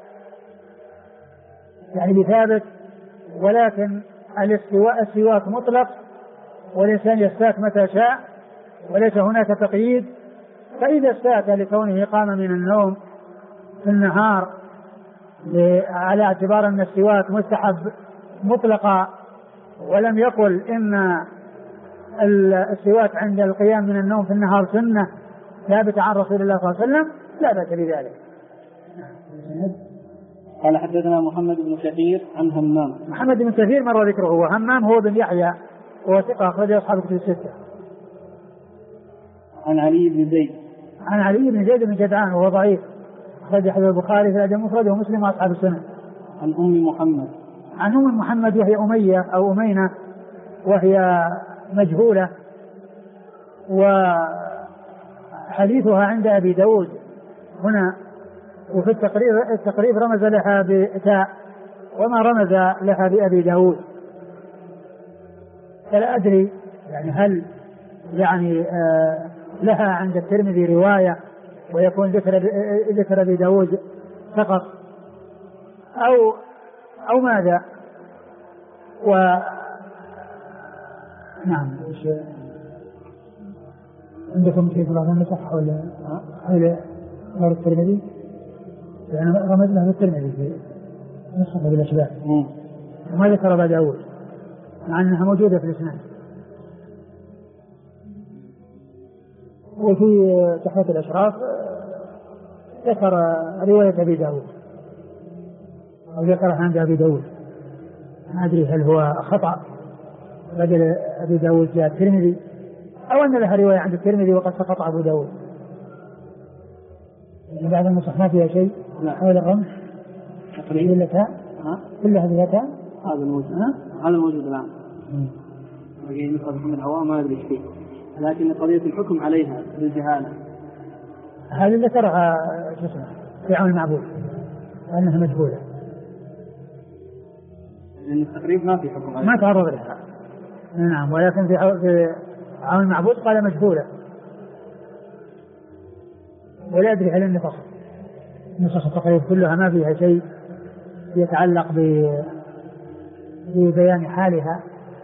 يعني بثابت، ولكن السواك مطلق والإنسان يستاك متى شاء وليس هناك تقييد. فإذا استاك لكونه قام من النوم في النهار على اعتبار أن السواك مستحب مطلقا ولم يقل إن السواك عند القيام من النوم في النهار سنة ثابتة عن رسول الله صلى الله عليه وسلم لا بأس بذلك.
قال حدثنا محمد بن كثير عن همام.
محمد بن كثير مر ذكره، وهمام هو بن يحيى وهو ثقة أخرج أصحاب الكتب الستة.
عن علي بن زيد.
عن علي بن زيد بن جدعان وهو ضعيف، أخرج حديث البخاري في الأدب المفرد ومسلم وأصحاب السنن.
عن أم محمد.
عن أم محمد وهي أمية أو أمينة وهي مجهولة، وحديثها عند أبي داود هنا، وفي التقريب رمز لها بتاء وما رمز لها بأبي داود. فلا أدري يعني هل يعني لها عند الترمذي رواية ويكون ذكر أبي داود فقط أو ماذا. نعم. عندكم شيء في الله المسح ولا غير الترمذي؟ يعني رمز له الترمذي في نسخة بالأشباه وما ذكر أبا داود مع أنها موجودة في الإسناد. وفي تحفة الأشراف ذكر رواية أبي داود أو ذكرها عند أبي داود، ما أدري هل هو خطأ رجل أبي داود جاء الترمذي أو أن لها رواية عند الترمذي وقد سقط أبو داود. يعني بعد النسخ ما فيها شيء حول الرمز تقريبا كل هذه الأتان
هذا الموجود هذا الموجود الآن. وجاي نسخة محمد عوام ما أدري فيه، لكن قضية الحكم عليها بالجهالة
هذه اللي ذكرها في عون المعبود أنها مجهولة،
لأن التقريب ما في حكم عليها
ما تعرض لها. نعم، ولكن في عون المعبود قال مجهولة، ولا أدري هل نسخ التقريب كلها ما فيها شيء يتعلق ببيان حالها.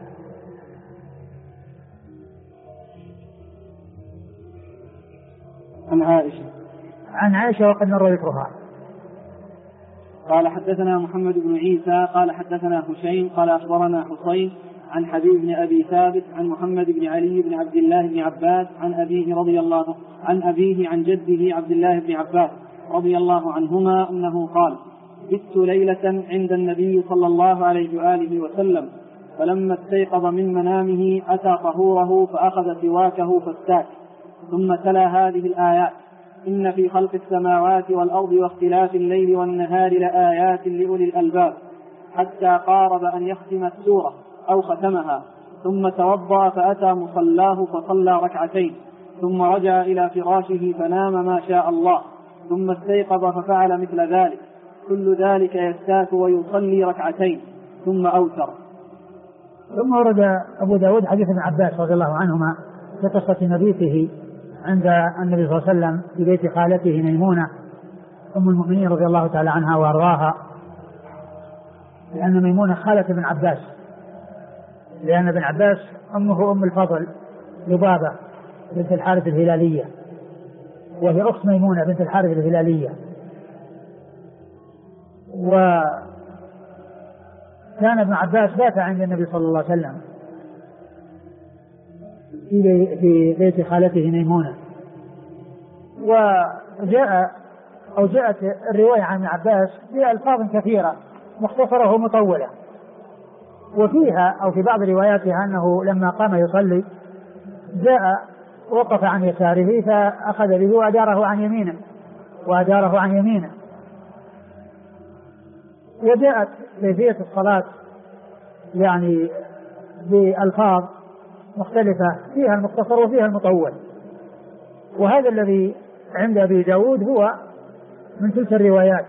عن عائشة وقد مر ذكرها.
قال حدثنا محمد بن عيسى قال حدثنا هشيم قال أخبرنا حسين عن حبيب بن أبي ثابت عن محمد بن علي بن عبد الله بن عباس عن أبيه رضي الله عن أبيه عن جده عبد الله بن عباس رضي الله عنهما أنه قال: بت ليلة عند النبي صلى الله عليه وآله وسلم، فلما استيقظ من منامه أتى طهوره فأخذ سواكه فاستاك، ثم تلا هذه الآيات: إن في خلق السماوات والأرض واختلاف الليل والنهار لآيات لأولي الألباب، حتى قارب أن يختم السورة أو ختمها، ثم توضأ فأتى مصلاه فصلى ركعتين، ثم رجع إلى فراشه فنام ما شاء الله، ثم استيقظ ففعل مثل ذلك، كل ذلك يستاك ويصلي ركعتين ثم أوتر.
ثم ورد أبو داود حديث ابن عباس رضي الله عنهما في قصة مبيته عند النبي صلى الله عليه وسلم في بيت خالته ميمونة أم المؤمنين رضي الله تعالى عنها وأرضاها، لأن ميمونة خالة ابن عباس، لأن ابن عباس أمه أم الفضل لبابة بنت الحارث الهلالية، وهي أخت ميمونة بنت الحارث الهلالية. وكان ابن عباس بات عند النبي صلى الله عليه وسلم في بيت خالته ميمونة. جاءت الرواية عن ابن عباس بألفاظ كثيرة مختصرة ومطولة، وفيها أو في بعض رواياتها أنه لما قام يصلي جاء وقف عن يساره فأخذ به وأداره عن يمينه. وجاءت كيفية الصلاة يعني بألفاظ مختلفة فيها المختصر وفيها المطول، وهذا الذي عند أبي داود هو من تلك الروايات.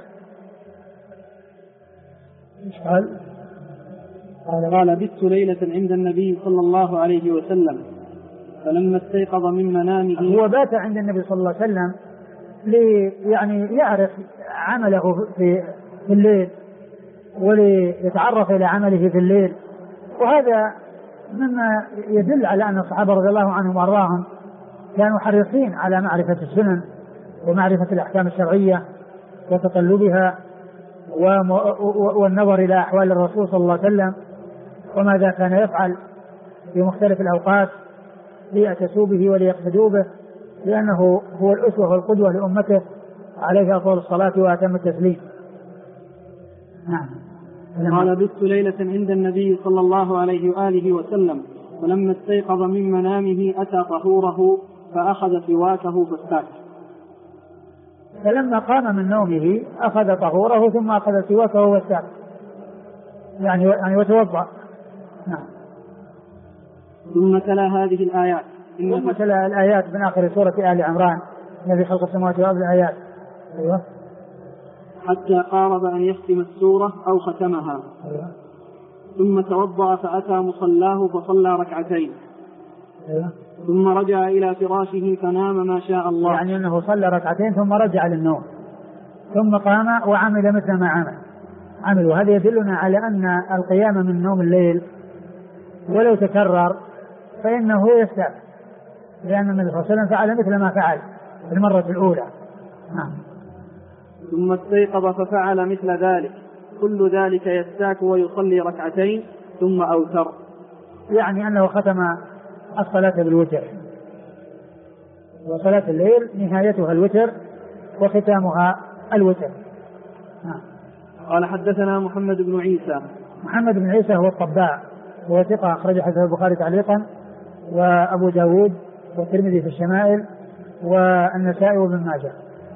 قال بت ليلة عند النبي صلى الله عليه وسلم فلما استيقظ من منامه.
هو بات عند النبي صلى الله عليه وسلم يعني يعرف عمله في الليل وليتعرف إلى عمله في الليل، وهذا مما يدل على أن الصحابة رضي الله عنهم وأرضاهم كانوا حريصين على معرفة السنن ومعرفة الأحكام الشرعية وتطلبها والنظر إلى أحوال الرسول صلى الله عليه وسلم وماذا كان يفعل في مختلف الأوقات ليأتسوا به وليقتدوا به، لأنه هو الأسوة والقدوة لأمته عليه أفضل الصلاة وأتم التسليم.
نعم. قال بت ليلة عند النبي صلى الله عليه وآله وسلم فلما استيقظ من منامه أتى طهوره فأخذ سواكه فاستاك.
فلما قام من نومه أخذ طهوره ثم أخذ سواكه واستاك، يعني وتوضأ. نعم.
ثم تلا هذه الآيات.
ثم تلا الآيات من آخر سورة آل عمران الذي خلق السماوات والأرض الآيات. أيوة.
حتى قارب أن يختم السورة أو ختمها.
أيوة.
ثم توضأ فأتى مصلاه فصلى ركعتين.
أيوة.
ثم رجع إلى فراشه فنام ما شاء الله.
يعني أنه صلى ركعتين ثم رجع للنوم ثم قام وعمل مثل ما عمل. وهذا يدلنا على أن القيام من نوم الليل ولو تكرر فإنه يستحق، لأن النبي صلى الله عليه وسلم فعل مثل ما فعل في المرة الأولى. نعم.
ثم استيقظ ففعل مثل ذلك، كل ذلك يستاك ويصلي ركعتين ثم أوتر.
يعني أنه ختم الصلاة بالوتر، وصلاة الليل نهايتها الوتر وختامها الوتر.
قال حدثنا محمد بن عيسى.
محمد بن عيسى هو الطباع، هو ثقة أخرج حديث البخاري تعليقا وأبو داود والترمذي في الشمائل والنسائي وابن ماجه.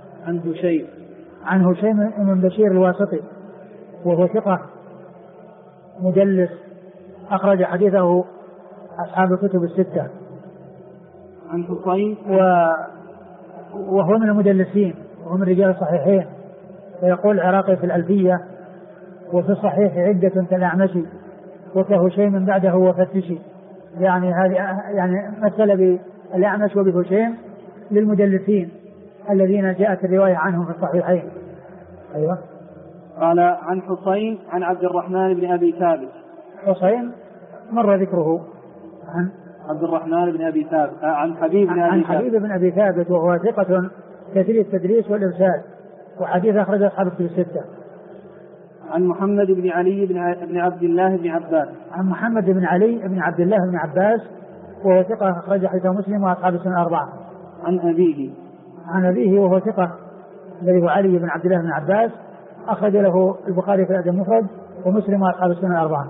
عن هشيم بن بشير الواسطي وهو ثقة مدلس أخرج حديثه أصحاب الكتب الستة.
عن حصين
وهو من المدلسين وهو من رجال الصحيحين، ويقول العراقي في الألفية وفي الصحيح عدة كالأعمشي وكهشيم بعده وفتشي. يعني هذه يعني مثل بالأعمش وبهشيم للمدلسين الذين جاءت الرواية عنهم في الصحيحين. أيوة.
قال عن حصين عن عبد الرحمن بن أبي ثابت.
حصين مر ذكره عن
عبد الرحمن بن أبي ثابت عن حبيب
بن أبي ثابت وهو ثقة كثير التدريس والإرسال، وحديث أخرج أصحاب الكتب الستة.
عن محمد بن علي بن عبد الله بن عباس.
عن محمد بن علي بن عبد الله بن عباس وهو ثقة أخرج حديث مسلم وأصحاب السنن الأربعة.
عن أبيه
وهو ثقة الذي هو علي بن عبد الله بن عباس أخرج له البخاري في الأدب المفرد ومسلم وأصحاب السنن الأربعة.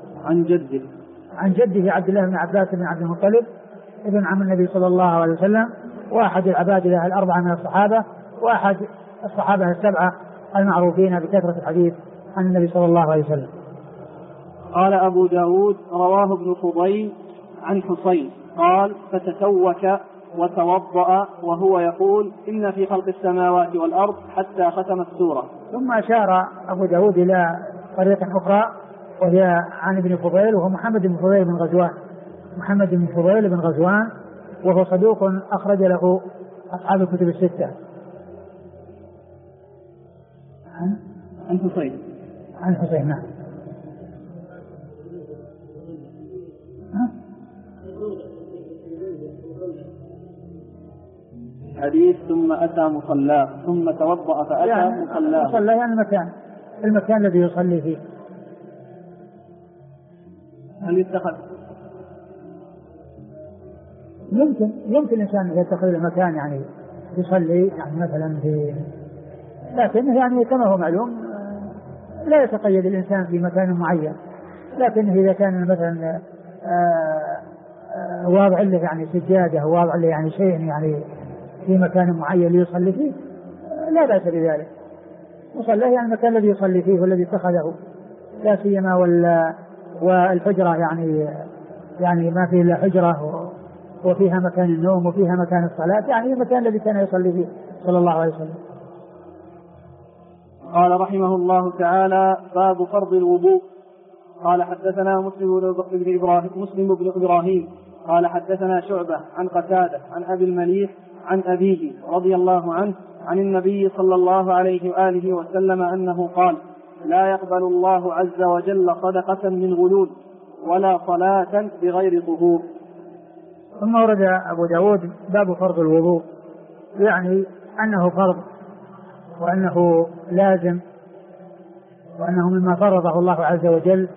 عن جده عبد الله بن عباس بن عبد المطلب ابن عم النبي صلى الله عليه وسلم، وأحد العبادلة الأربعة من الصحابة، وأحد الصحابة السبعة المعروفين بكثرة الحديث عن النبي صلى الله عليه وسلم.
قال أبو داود رواه ابن فضيل عن حصين قال فتسوك وتوضأ وهو يقول إن في خلق السماوات والأرض حتى ختم السورة.
ثم أشار أبو داود إلى طريق أخرى وهي عن ابن فضيل وهو محمد بن فضيل بن غزوان وهو صدوق أخرج له أصحاب الكتب الستة. عن حسين نعم.
حديث ثم أتى مصلاه ثم توضأ فأتى
يعني
مصلاه.
مصلاه يعني المكان الذي يصلي فيه.
هل يتخذ؟
يمكن الإنسان يتخذ المكان يعني يصلي يعني مثلا في، لكن يعني كما هو معلوم لا يتقيد الإنسان في مكان معين، لكن إذا كان مثلا واضع له يعني سجادة، واضع له يعني شيء يعني في مكان معين ليصلي فيه، لا بأس بذلك. مصلاه يعني المكان الذي يصلي فيه والذي اتخذه، لا سيما والحجرة يعني ما فيه إلا حجرة وفيها مكان النوم وفيها مكان الصلاة، يعني المكان الذي كان يصلي فيه صلى الله عليه وسلم.
قال رحمه الله تعالى: باب فرض الوضوء. قال حدثنا مسلم بن إبراهيم قال حدثنا شعبة عن قتادة عن أبي المليح عن أبيه رضي الله عنه عن النبي صلى الله عليه وآله وسلم أنه قال: لا يقبل الله عز وجل صدقة من غلول ولا صلاة بغير طهور.
ثم ورد أبو داود باب فرض الوضوء، يعني أنه فرض وأنه لازم وأنه مما فرضه الله عز وجل،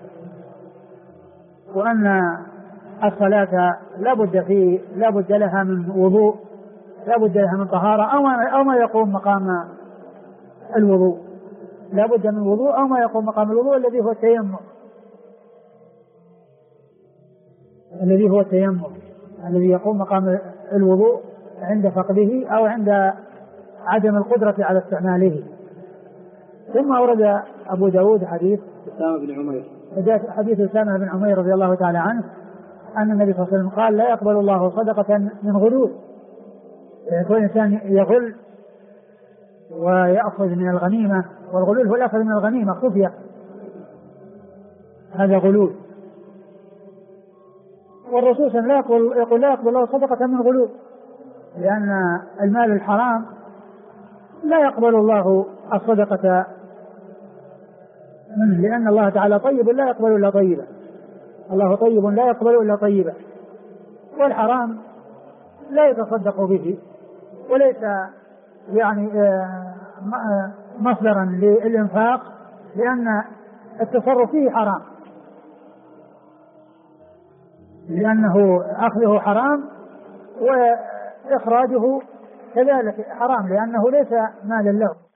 وأن الصلاة لا بد لها من وضوء، لا بد لها من طهارة أو ما يقوم مقام الوضوء، لا بد من وضوء أو ما يقوم مقام الوضوء الذي هو التيمم، الذي يقوم مقام الوضوء عند فقده أو عند عدم القدرة على استعماله. ثم أورد أبو داود حديث أسامة بن عمير رضي الله تعالى عنه أن النبي صلى الله عليه وسلم قال: لا يقبل الله صدقة من غلول. يكون الإنسان يغل ويأخذ من الغنيمة، والغلول هو الأخذ من الغنيمة خفية، هذا غلول. والرسول صلى الله عليه وسلم يقول: لا يقبل الله صدقة من غلول، لأن المال الحرام لا يقبل الله الصدقة منه، لأن الله تعالى طيب لا يقبل إلا طيبا، الله طيب لا يقبل إلا طيبا، والحرام لا يتصدق به وليس يعني مصدرا للإنفاق، لأن التصرف فيه حرام، لأنه أخذه حرام وإخراجه كذلك حرام، لأنه ليس مالا له.